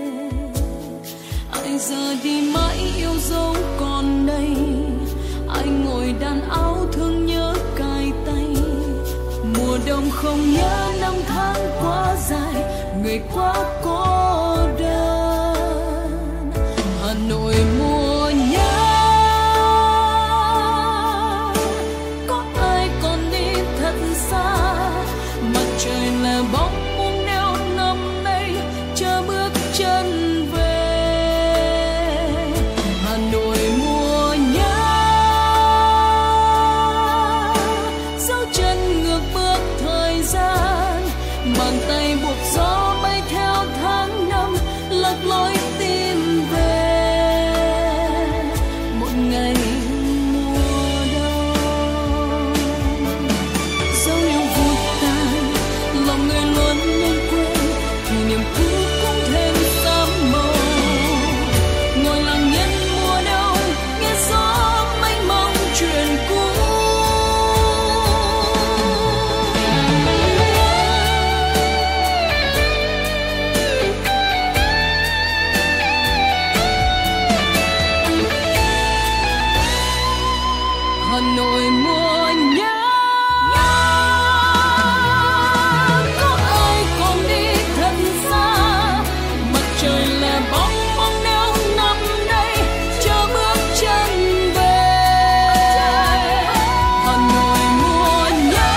S6: Ai giờ đi mãi yêu dấu còn đây, anh ngồi đàn áo thương nhớ cài tay. Mùa đông không nhớ năm tháng quá dài, người quá cô đơn. Hà Nội mùa nhớ, có ai còn đi thật xa, mặt trời là bóng buông neo năm nay chờ bước chân về. Hà Nội mùa nhớ, dấu chân ngược bước thời gian, bàn tay buộc gió bay theo tháng năm, lật lối tìm về một ngày mùa đông. Dấu yêu vụt tan, lòng người luôn nên quên, thì niềm cũ cũng thêm tắm màu. Ngồi lặng yên mùa đông, nghe gió mênh mông chuyện cũ. Hà Nội mùa nhớ, có ai còn đi thật xa, mặt trời là bóng bóng neo năm nay chờ bước chân về. Hà Nội mùa nhớ,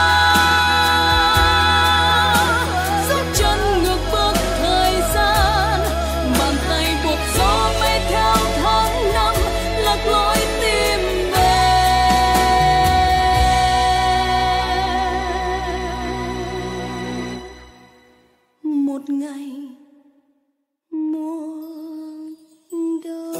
S6: dấu chân ngược bước thời gian, bàn tay buộc gió bay theo tháng năm, lật lối tìm về một ngày mùa đông.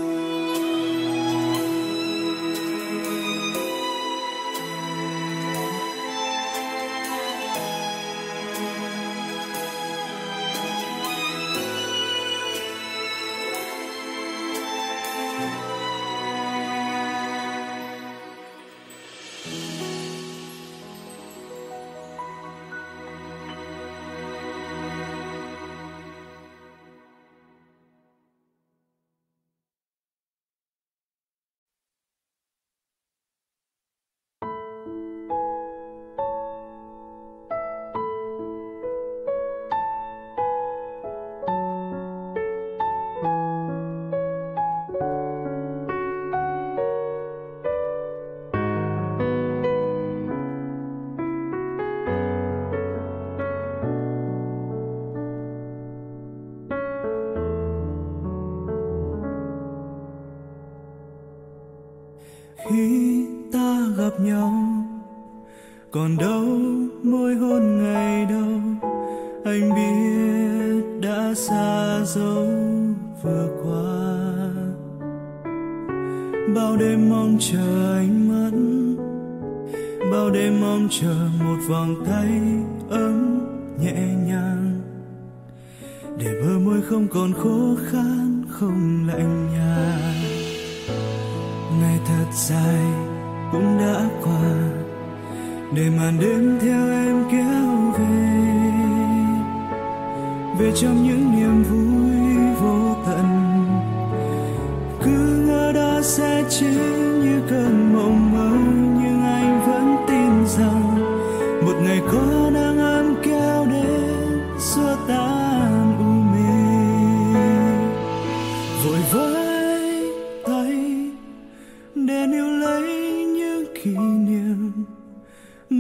S1: Khi ta gặp nhau, còn đâu môi hôn ngày đầu, anh biết đã xa dấu vừa qua. Bao đêm mong chờ anh mất, bao đêm mong chờ một vòng tay ấm nhẹ nhàng, để bờ môi không còn khô khan, không lạnh nhạt. Ngày thật dài cũng đã qua, để màn đêm theo em kéo về, về trong những niềm vui vô tận. Cứ ngỡ đó sẽ chỉ như cơn mộng mơ, nhưng anh vẫn tin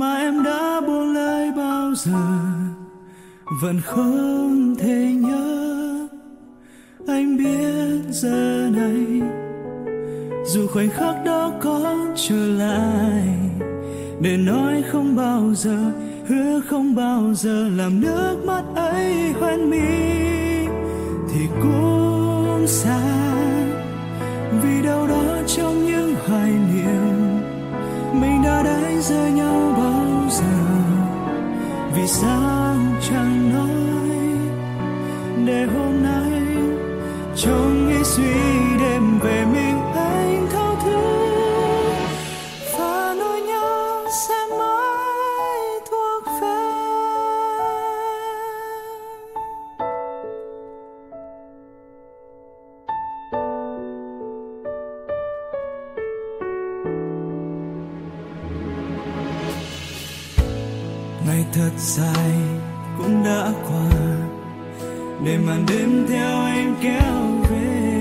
S1: mà em đã buông lời bao giờ vẫn không thể nhớ. Anh biết giờ này dù khoảnh khắc đó có trở lại, để nói không bao giờ, hứa không bao giờ làm nước mắt ấy hoen mi, thì cũng xa. Vì đâu đó trong những hoài niệm mình đã đánh rơi nhau bao giờ. Vì sao chẳng nói để hôm nay trong nghĩ suy đêm về mình anh thao thức, và nỗi nhớ sẽ mãi thuộc về. Ngày thật dài cũng đã qua, để màn đêm theo anh kéo về,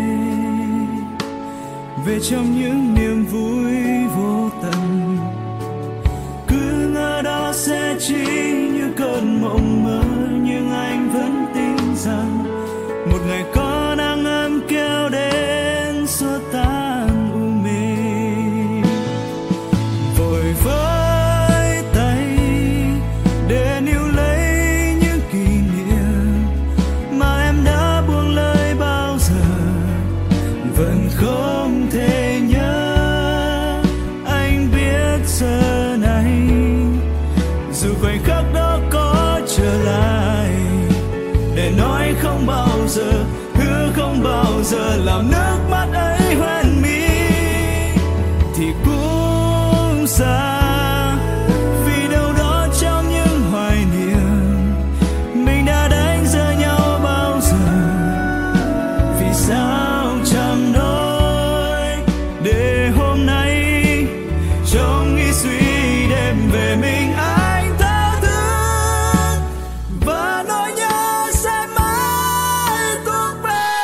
S1: về trong những niềm vui vô tận. Cứ ngỡ đó sẽ chỉ như cơn mộng mơ, nhưng anh vẫn tin rằng một ngày có nắng ấm kéo đến xua tan u mê. Vội với tay để níu lấy những kỷ niệm mà em đã buông lời bao giờ vẫn không thể nhớ. Anh biết giờ này dù khoảnh khắc đó có trở lại, để nói không bao giờ, hứa không bao giờ làm nước mắt ấy hoen mi, thì cũng xa. Vì đâu đó trong những hoài niệm mình đã đánh rơi nhau bao giờ. Vì sao chẳng nói để hôm nay trong nghĩ suy đêm về mình anh thao thức, và nỗi nhớ sẽ mãi thuộc về.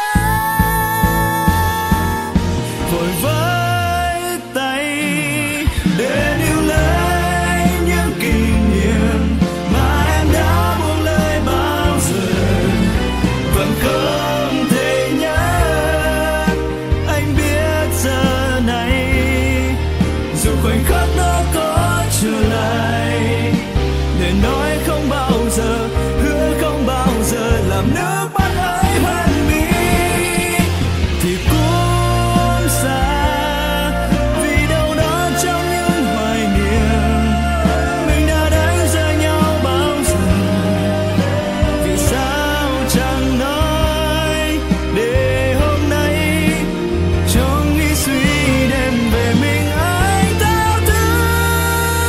S1: Vội với tay để níu lấy những kỷ niệm mà em đã buông lời bao giờ vẫn không thể nhớ. Anh biết giờ này dù khoảnh khắc đó có trở lại, để nói không bao giờ, hứa không bao giờ làm nước mắt ấy hoen mi, thì cũng xa. Vì đâu đó trong những hoài niệm mình đã đánh rơi nhau bao giờ. Vì sao chẳng nói để hôm nay trong nghĩ suy đêm về mình anh thao thức,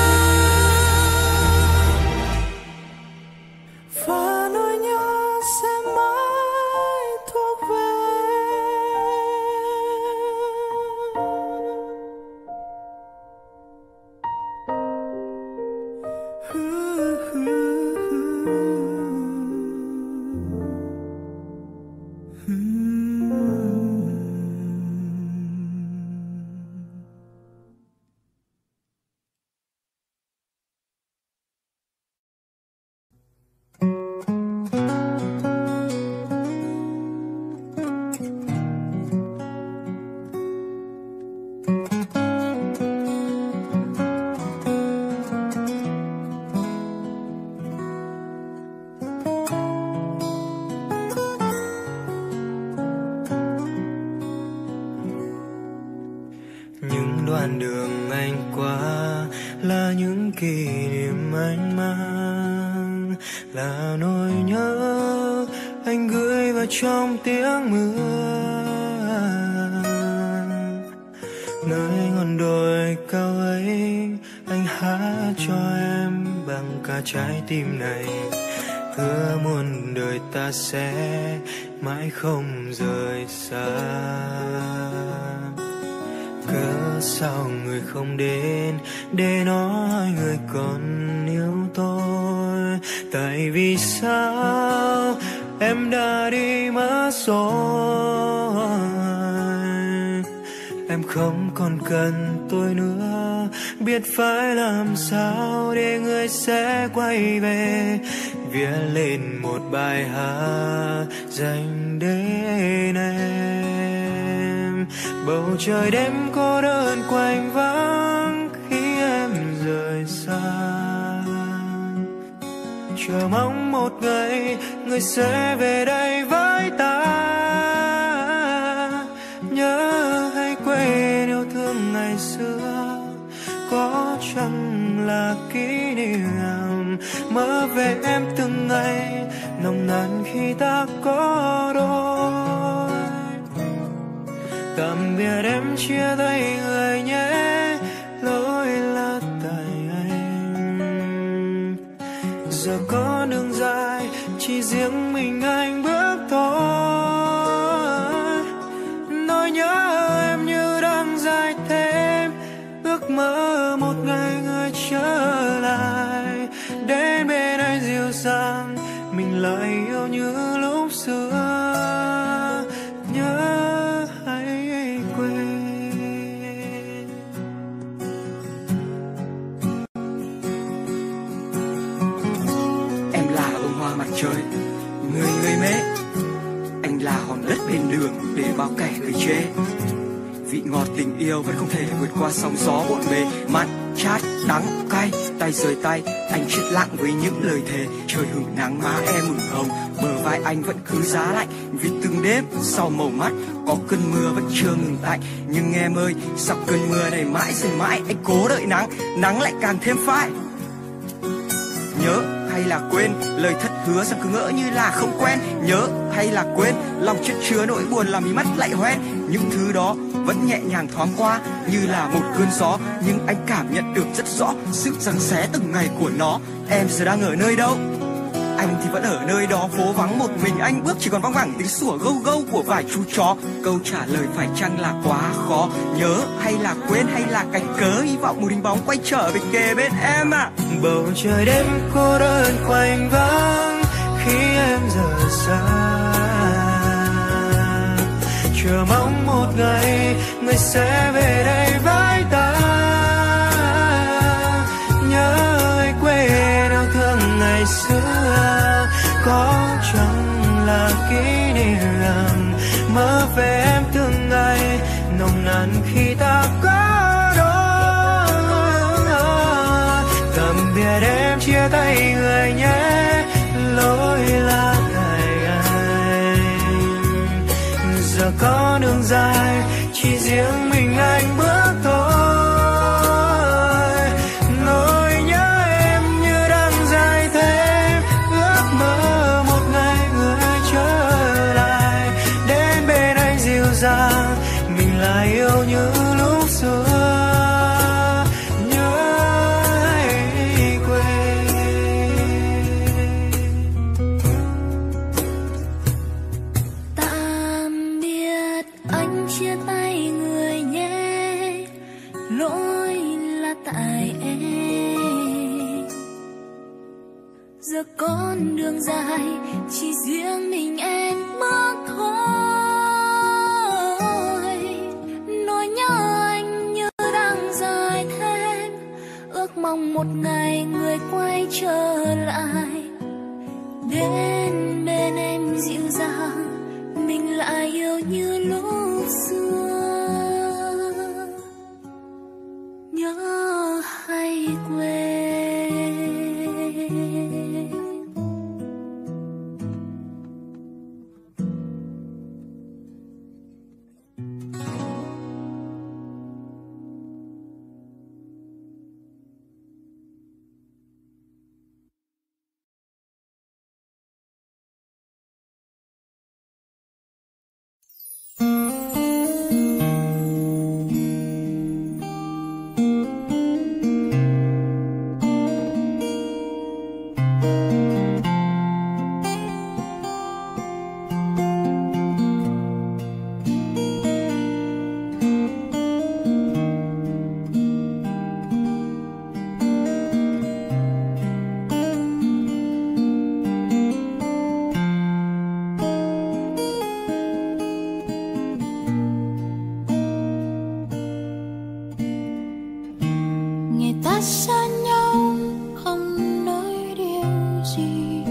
S1: và nỗi nhớ sẽ mãi thuộc về.
S7: Những đoạn đường anh qua là những kỷ niệm anh mang, là nỗi nhớ anh gửi vào trong tiếng mưa. Nơi ngọn đồi cao ấy anh hát cho em bằng cả trái tim này, hứa muôn đời ta sẽ mãi không rời xa. Cớ sao người không đến để nói người còn yêu tôi? Tại vì sao em đã đi mất rồi? Em không còn cần tôi nữa, biết phải làm sao để người sẽ quay về, viết lên một bài hát dành đến em. Bầu trời đêm cô đơn quạnh vắng khi em rời xa, chờ mong một ngày người sẽ về đây với ta. Nhớ hay quên yêu thương ngày xưa, có chăng là kỷ niệm mơ về em từng ngày nồng nàn khi ta có đôi. Tạm biệt em chia tay người nhé, lỗi là tại anh. Giờ có đường dài chỉ riêng mình anh bước thôi. Nỗi nhớ em như đang dài thêm, ước mơ một ngày người trở lại, đến bên anh dịu dàng mình lại yêu như lúc xưa. Nhớ hay quên.
S4: Em là bông hoa mặt trời, người người mê. Anh là hòn đất bên đường để bao kẻ người chê. Vị ngọt tình yêu vẫn không thể vượt qua sóng gió bộn bề. Mặn, chát, đắng, cay, tay rời tay, anh chết lặng với những lời thề. Trời hửng nắng má em ửng hồng, bờ vai anh vẫn cứ giá lạnh. Vì từng đêm sau màu mắt có cơn mưa vẫn chưa ngừng tạnh. Nhưng em ơi, sao cơn mưa này mãi rồi mãi anh cố đợi nắng, nắng lại càng thêm phai. Nhớ hay là quên lời thất hứa sao cứ ngỡ như là không quen. Nhớ hay là quên lòng chất chứa nỗi buồn làm mí mắt lại hoen. Những thứ đó vẫn nhẹ nhàng thoáng qua như là một cơn gió, nhưng anh cảm nhận được rất rõ sự giằng xé từng ngày của nó. Em giờ đang ở nơi đâu? Anh thì vẫn ở nơi đó phố vắng một mình anh bước, chỉ còn văng vẳng tiếng sủa gâu gâu của vài chú chó. Câu trả lời phải chăng là quá khó? Nhớ hay là quên hay là cánh cớ hy vọng một hình bóng quay trở về kề bên em à?
S7: Bầu trời đêm cô đơn quạnh vắng khi em rời xa, chờ mong một ngày người sẽ về đây với ta. Nhớ hay quên yêu thương ngày xưa, có chăng là kỷ niệm mơ về em từng ngày nồng nàn khi ta có đôi. Tạm biệt em chia tay người nhé, lỗi là tại anh. Giờ có đường dài chỉ riêng mình anh bước thôi. Nỗi nhớ em như đang dài thêm, ước mơ một ngày người trở lại, đến bên anh dịu dàng mình lại yêu như lúc xưa.
S5: Giờ con đường dài chỉ riêng mình em bước thôi. Nỗi nhớ anh như đang dài thêm, ước mong một ngày người quay trở lại, đến bên em dịu dàng mình lại yêu như lúc xưa. Nhớ hay quên. xa nhau không nói điều gì,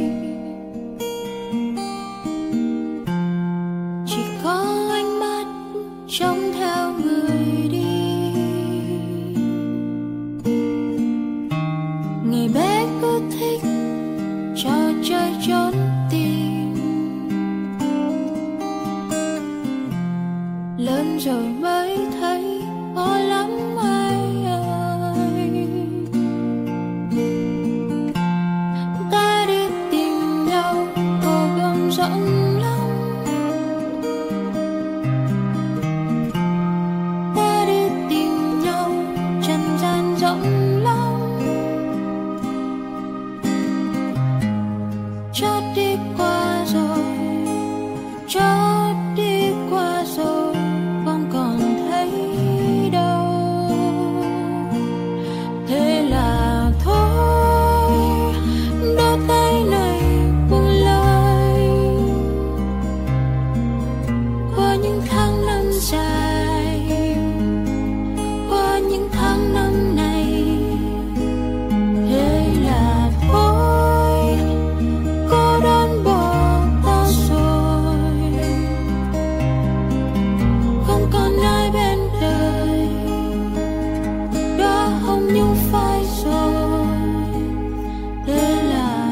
S5: chỉ có ánh mắt trông theo người đi. Ngày bé cứ thích trò chơi trốn tìm, lớn rồi mới thấy khó lắm ai ơi. Ta đi tìm nhau hồ gươm rộng lắm, ta đi tìm nhau trần gian rộng lắm. Chót đi qua rồi, chót đi qua rồi, không còn thấy đâu. Thế là thôi, đôi tay này buông lơi. Qua những tháng năm dài, qua những tháng năm này, thế là thôi, cô đơn bỏ ta rồi, không còn ai bên đời. Đóa hồng nhung phai rồi, thế là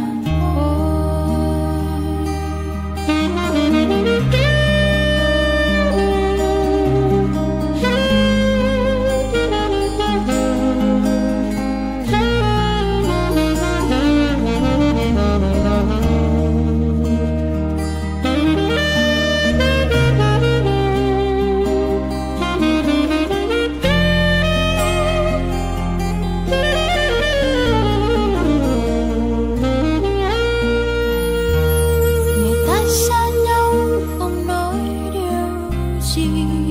S5: người ta xa nhau không nói điều gì,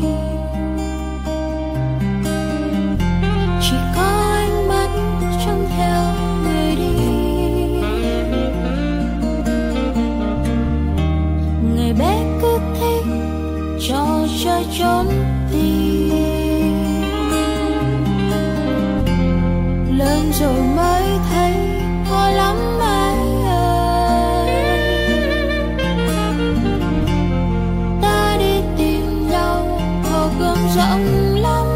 S5: chỉ có ánh mắt trông theo người đi. Ngày bé cứ thích trò chơi trốn tìm, lớn rồi mới thấy khó lắm ai ơi. Ta đi tìm nhau hồ gươm rộng lắm,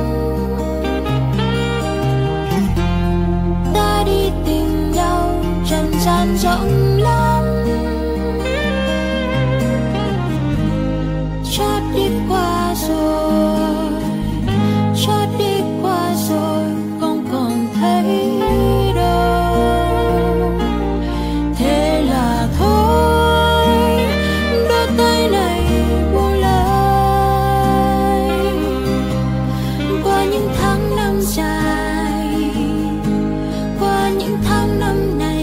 S5: ta đi tìm nhau trần gian rộng lắm. Chót đi qua rồi, chót đi qua rồi, không còn thấy đâu. Thế là thôi, đôi tay này buông lơi. Qua những tháng năm dài, qua những tháng năm này,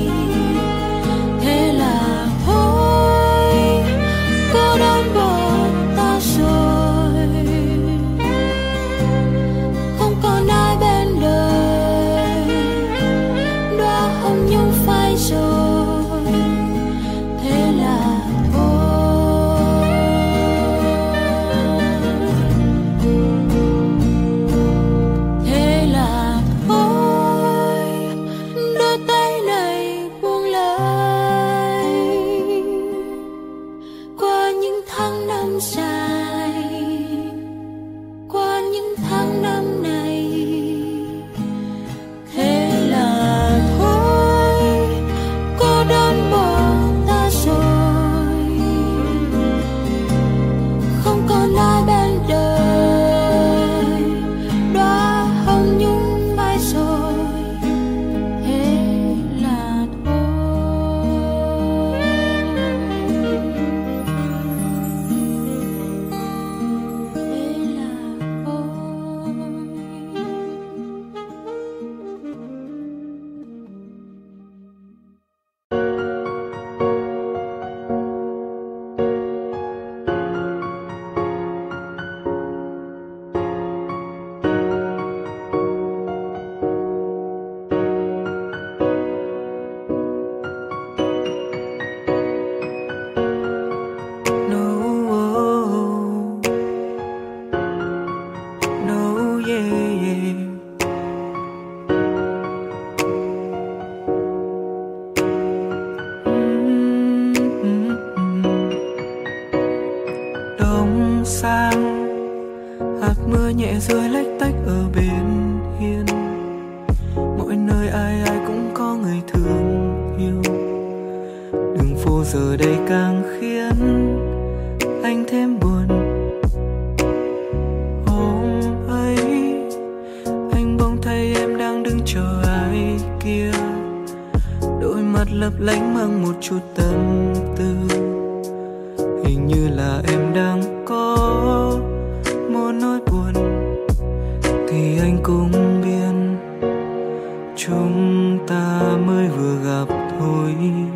S5: thế là thôi, cô đơn bỏ ta rồi, không còn ai bên đời. Đóa hồng nhung phai rồi, thế là thôi. Thế là thôi,
S7: Mỗi nơi ai ai cũng có người thương yêu. Đường phố giờ đây càng khiến anh thêm buồn. Hôm ấy anh bỗng thấy em đang đứng chờ ai kia, đôi mắt lấp lánh mang một chút tâm tư. Hình như là em đang có một nỗi buồn, thì anh cũng biết chúng ta mới vừa gặp thôi.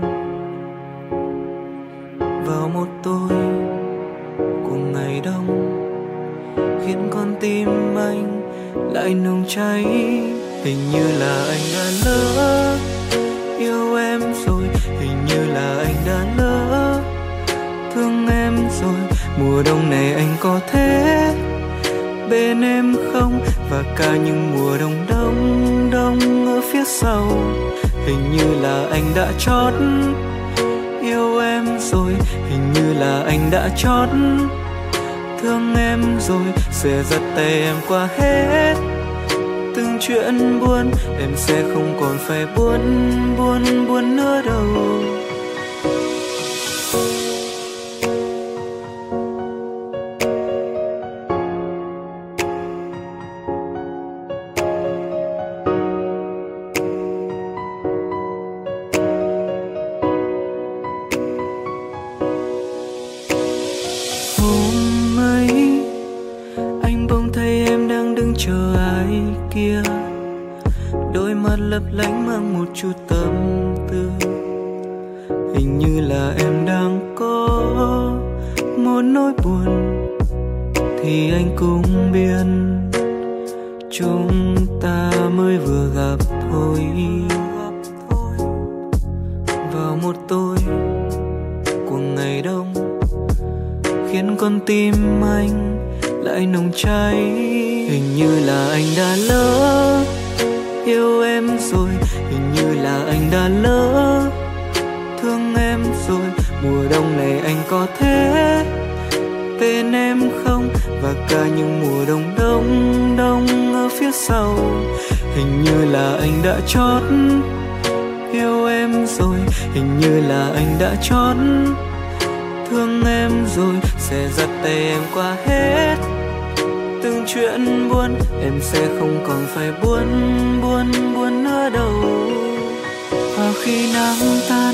S7: Vào một tối của ngày đông khiến con tim anh lại nồng cháy. Hình như là anh đã lỡ yêu em rồi, hình như là anh đã lỡ thương em rồi. Mùa đông này anh có thể bên em không, và cả những mùa đông đông đông ở phía sau. Hình như là anh đã chót yêu em rồi, hình như là anh đã chót thương em rồi. Sẽ dắt tay em qua hết từng chuyện buồn, em sẽ không còn phải buồn buồn buồn nữa đâu. Lấp lánh mang một chút tâm tư. Hình như là em đang có một nỗi buồn, thì anh cũng biết chúng ta mới vừa gặp thôi. Vào một tối của ngày đông khiến con tim anh lại nồng cháy. Hình như là anh đã lỡ yêu em rồi, hình như là anh đã lỡ thương em rồi. Mùa đông này anh có thể bên em không, và cả những mùa đông đông đông ở phía sau. Hình như là anh đã chót yêu em rồi, hình như là anh đã chót thương em rồi. Sẽ dắt tay em qua hết từng chuyện buồn, em sẽ không còn phải buồn buồn buồn nữa đâu. Và khi nắng tan,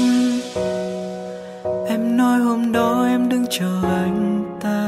S7: em nói hôm đó em đứng chờ anh ta,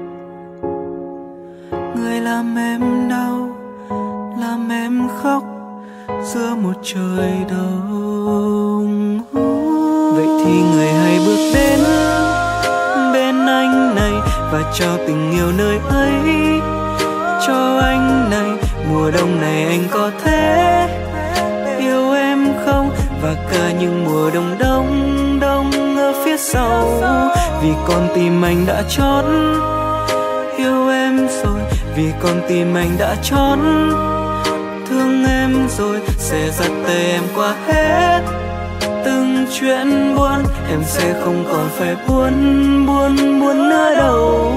S7: người làm em đau, làm em khóc giữa một trời đông. Vậy thì người hãy bước đến bên anh này và trao tình yêu nơi ấy cho anh này. Mùa đông này anh có thể yêu em không, và cả những mùa đông đông đông ở phía sau. Vì con tim anh đã chót yêu em rồi, vì con tim anh đã chót thương em rồi. Sẽ dắt tay em qua hết từng chuyện buồn, em sẽ không còn phải buồn buồn buồn nữa đâu.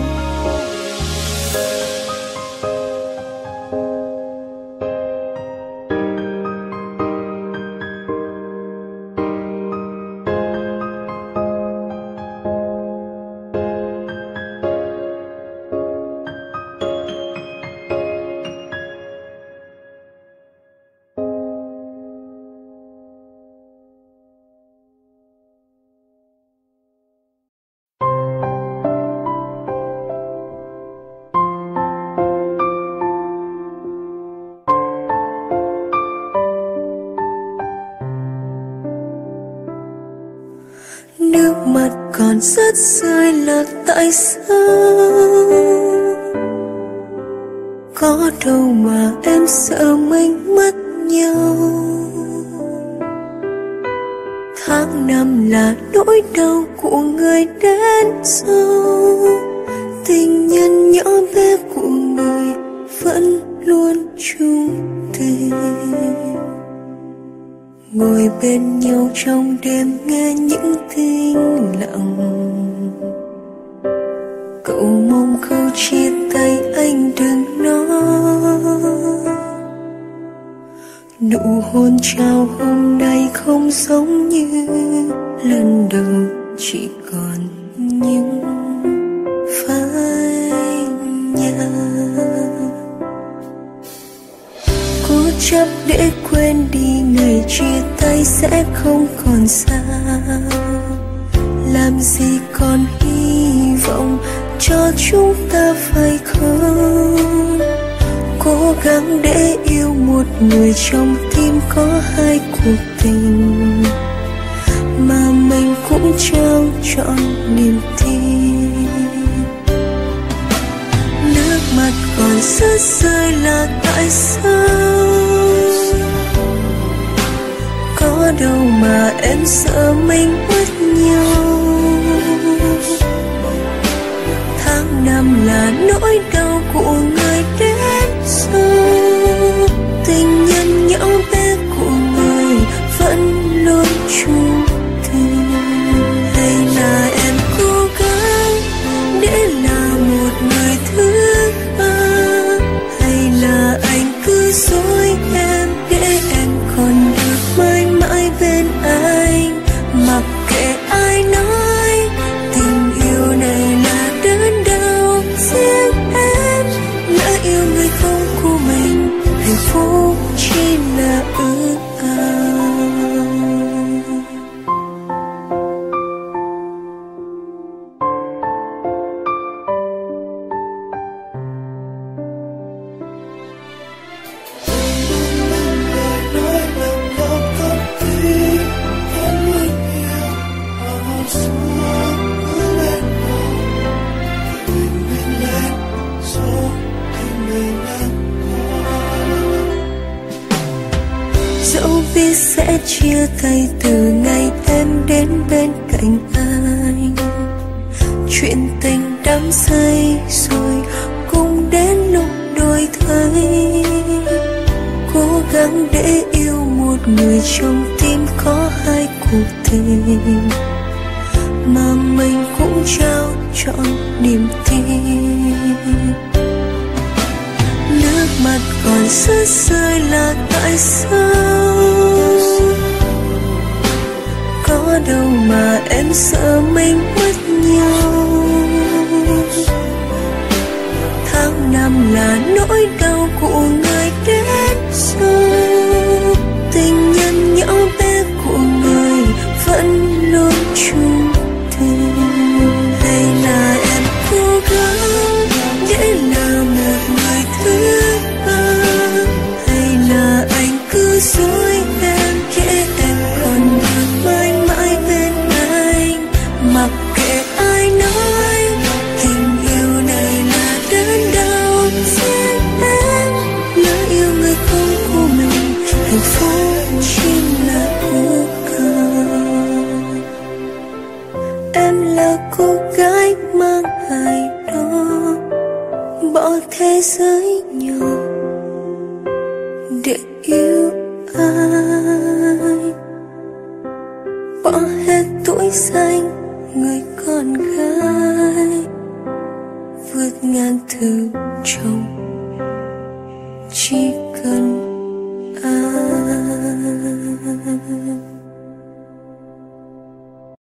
S8: Nước mắt còn rớt rơi là tại sao? Có đâu mà em sợ mình mất nhau. Tháng năm là nỗi đau của người đến sau. Tình nhân nhỏ bé của người vẫn luôn chung tình. Ngồi bên nhau trong đêm nghe những tiếng lặng. Cậu mong câu chia tay anh đừng nói. Nụ hôn trao hôm nay không giống như lần đầu, chỉ còn những phai nhạt. Cố chấp để quên đi ngày chia tay sẽ không còn xa. Làm gì còn hy vọng cho chúng ta phải không? Cố gắng để yêu một người trong tim có hai cuộc tình, mà mình cũng trao trọn niềm tin. Nước mắt còn rớt rơi là tại sao? Có đâu mà em sợ mình mất nhau. Tháng năm là nỗi đau của người đến sau. Tình nhân nhỏ bé của người vẫn luôn chung tình. Hay là em cố gắng để là một người thứ ba? Hay là anh cứ dối em để em còn được mãi mãi bên anh? Mặc kệ ai nói tình yêu này là đớn đau, riêng em lỡ yêu người không của mình, hạnh phúc chỉ là ước ao. Dẫu biết sẽ chia tay từ ngày em đến bên cạnh anh, chuyện tình đắm say rồi cũng đến lúc đôi thay. Cố gắng để yêu một người trong tim có hai cuộc tình, mà mình cũng trao trọn niềm tin. Nước mắt còn rớt rơi là tại sao? Có đâu mà em sợ mình mất nhau. Tháng năm là nỗi đau của người đến sau. Tình nhân nhỏ bé của người vẫn luôn chung tình. Hay là em cố gắng để là một người thứ ba? Hay là anh cứ dối em để em còn được mãi mãi bên anh? Mặc kệ ai nói tình yêu này là đớn đau, riêng em lỡ yêu người không của mình, hạnh phúc chỉ là ước ao. Em là cô gái mang hài đó, bỏ thế giới nhỏ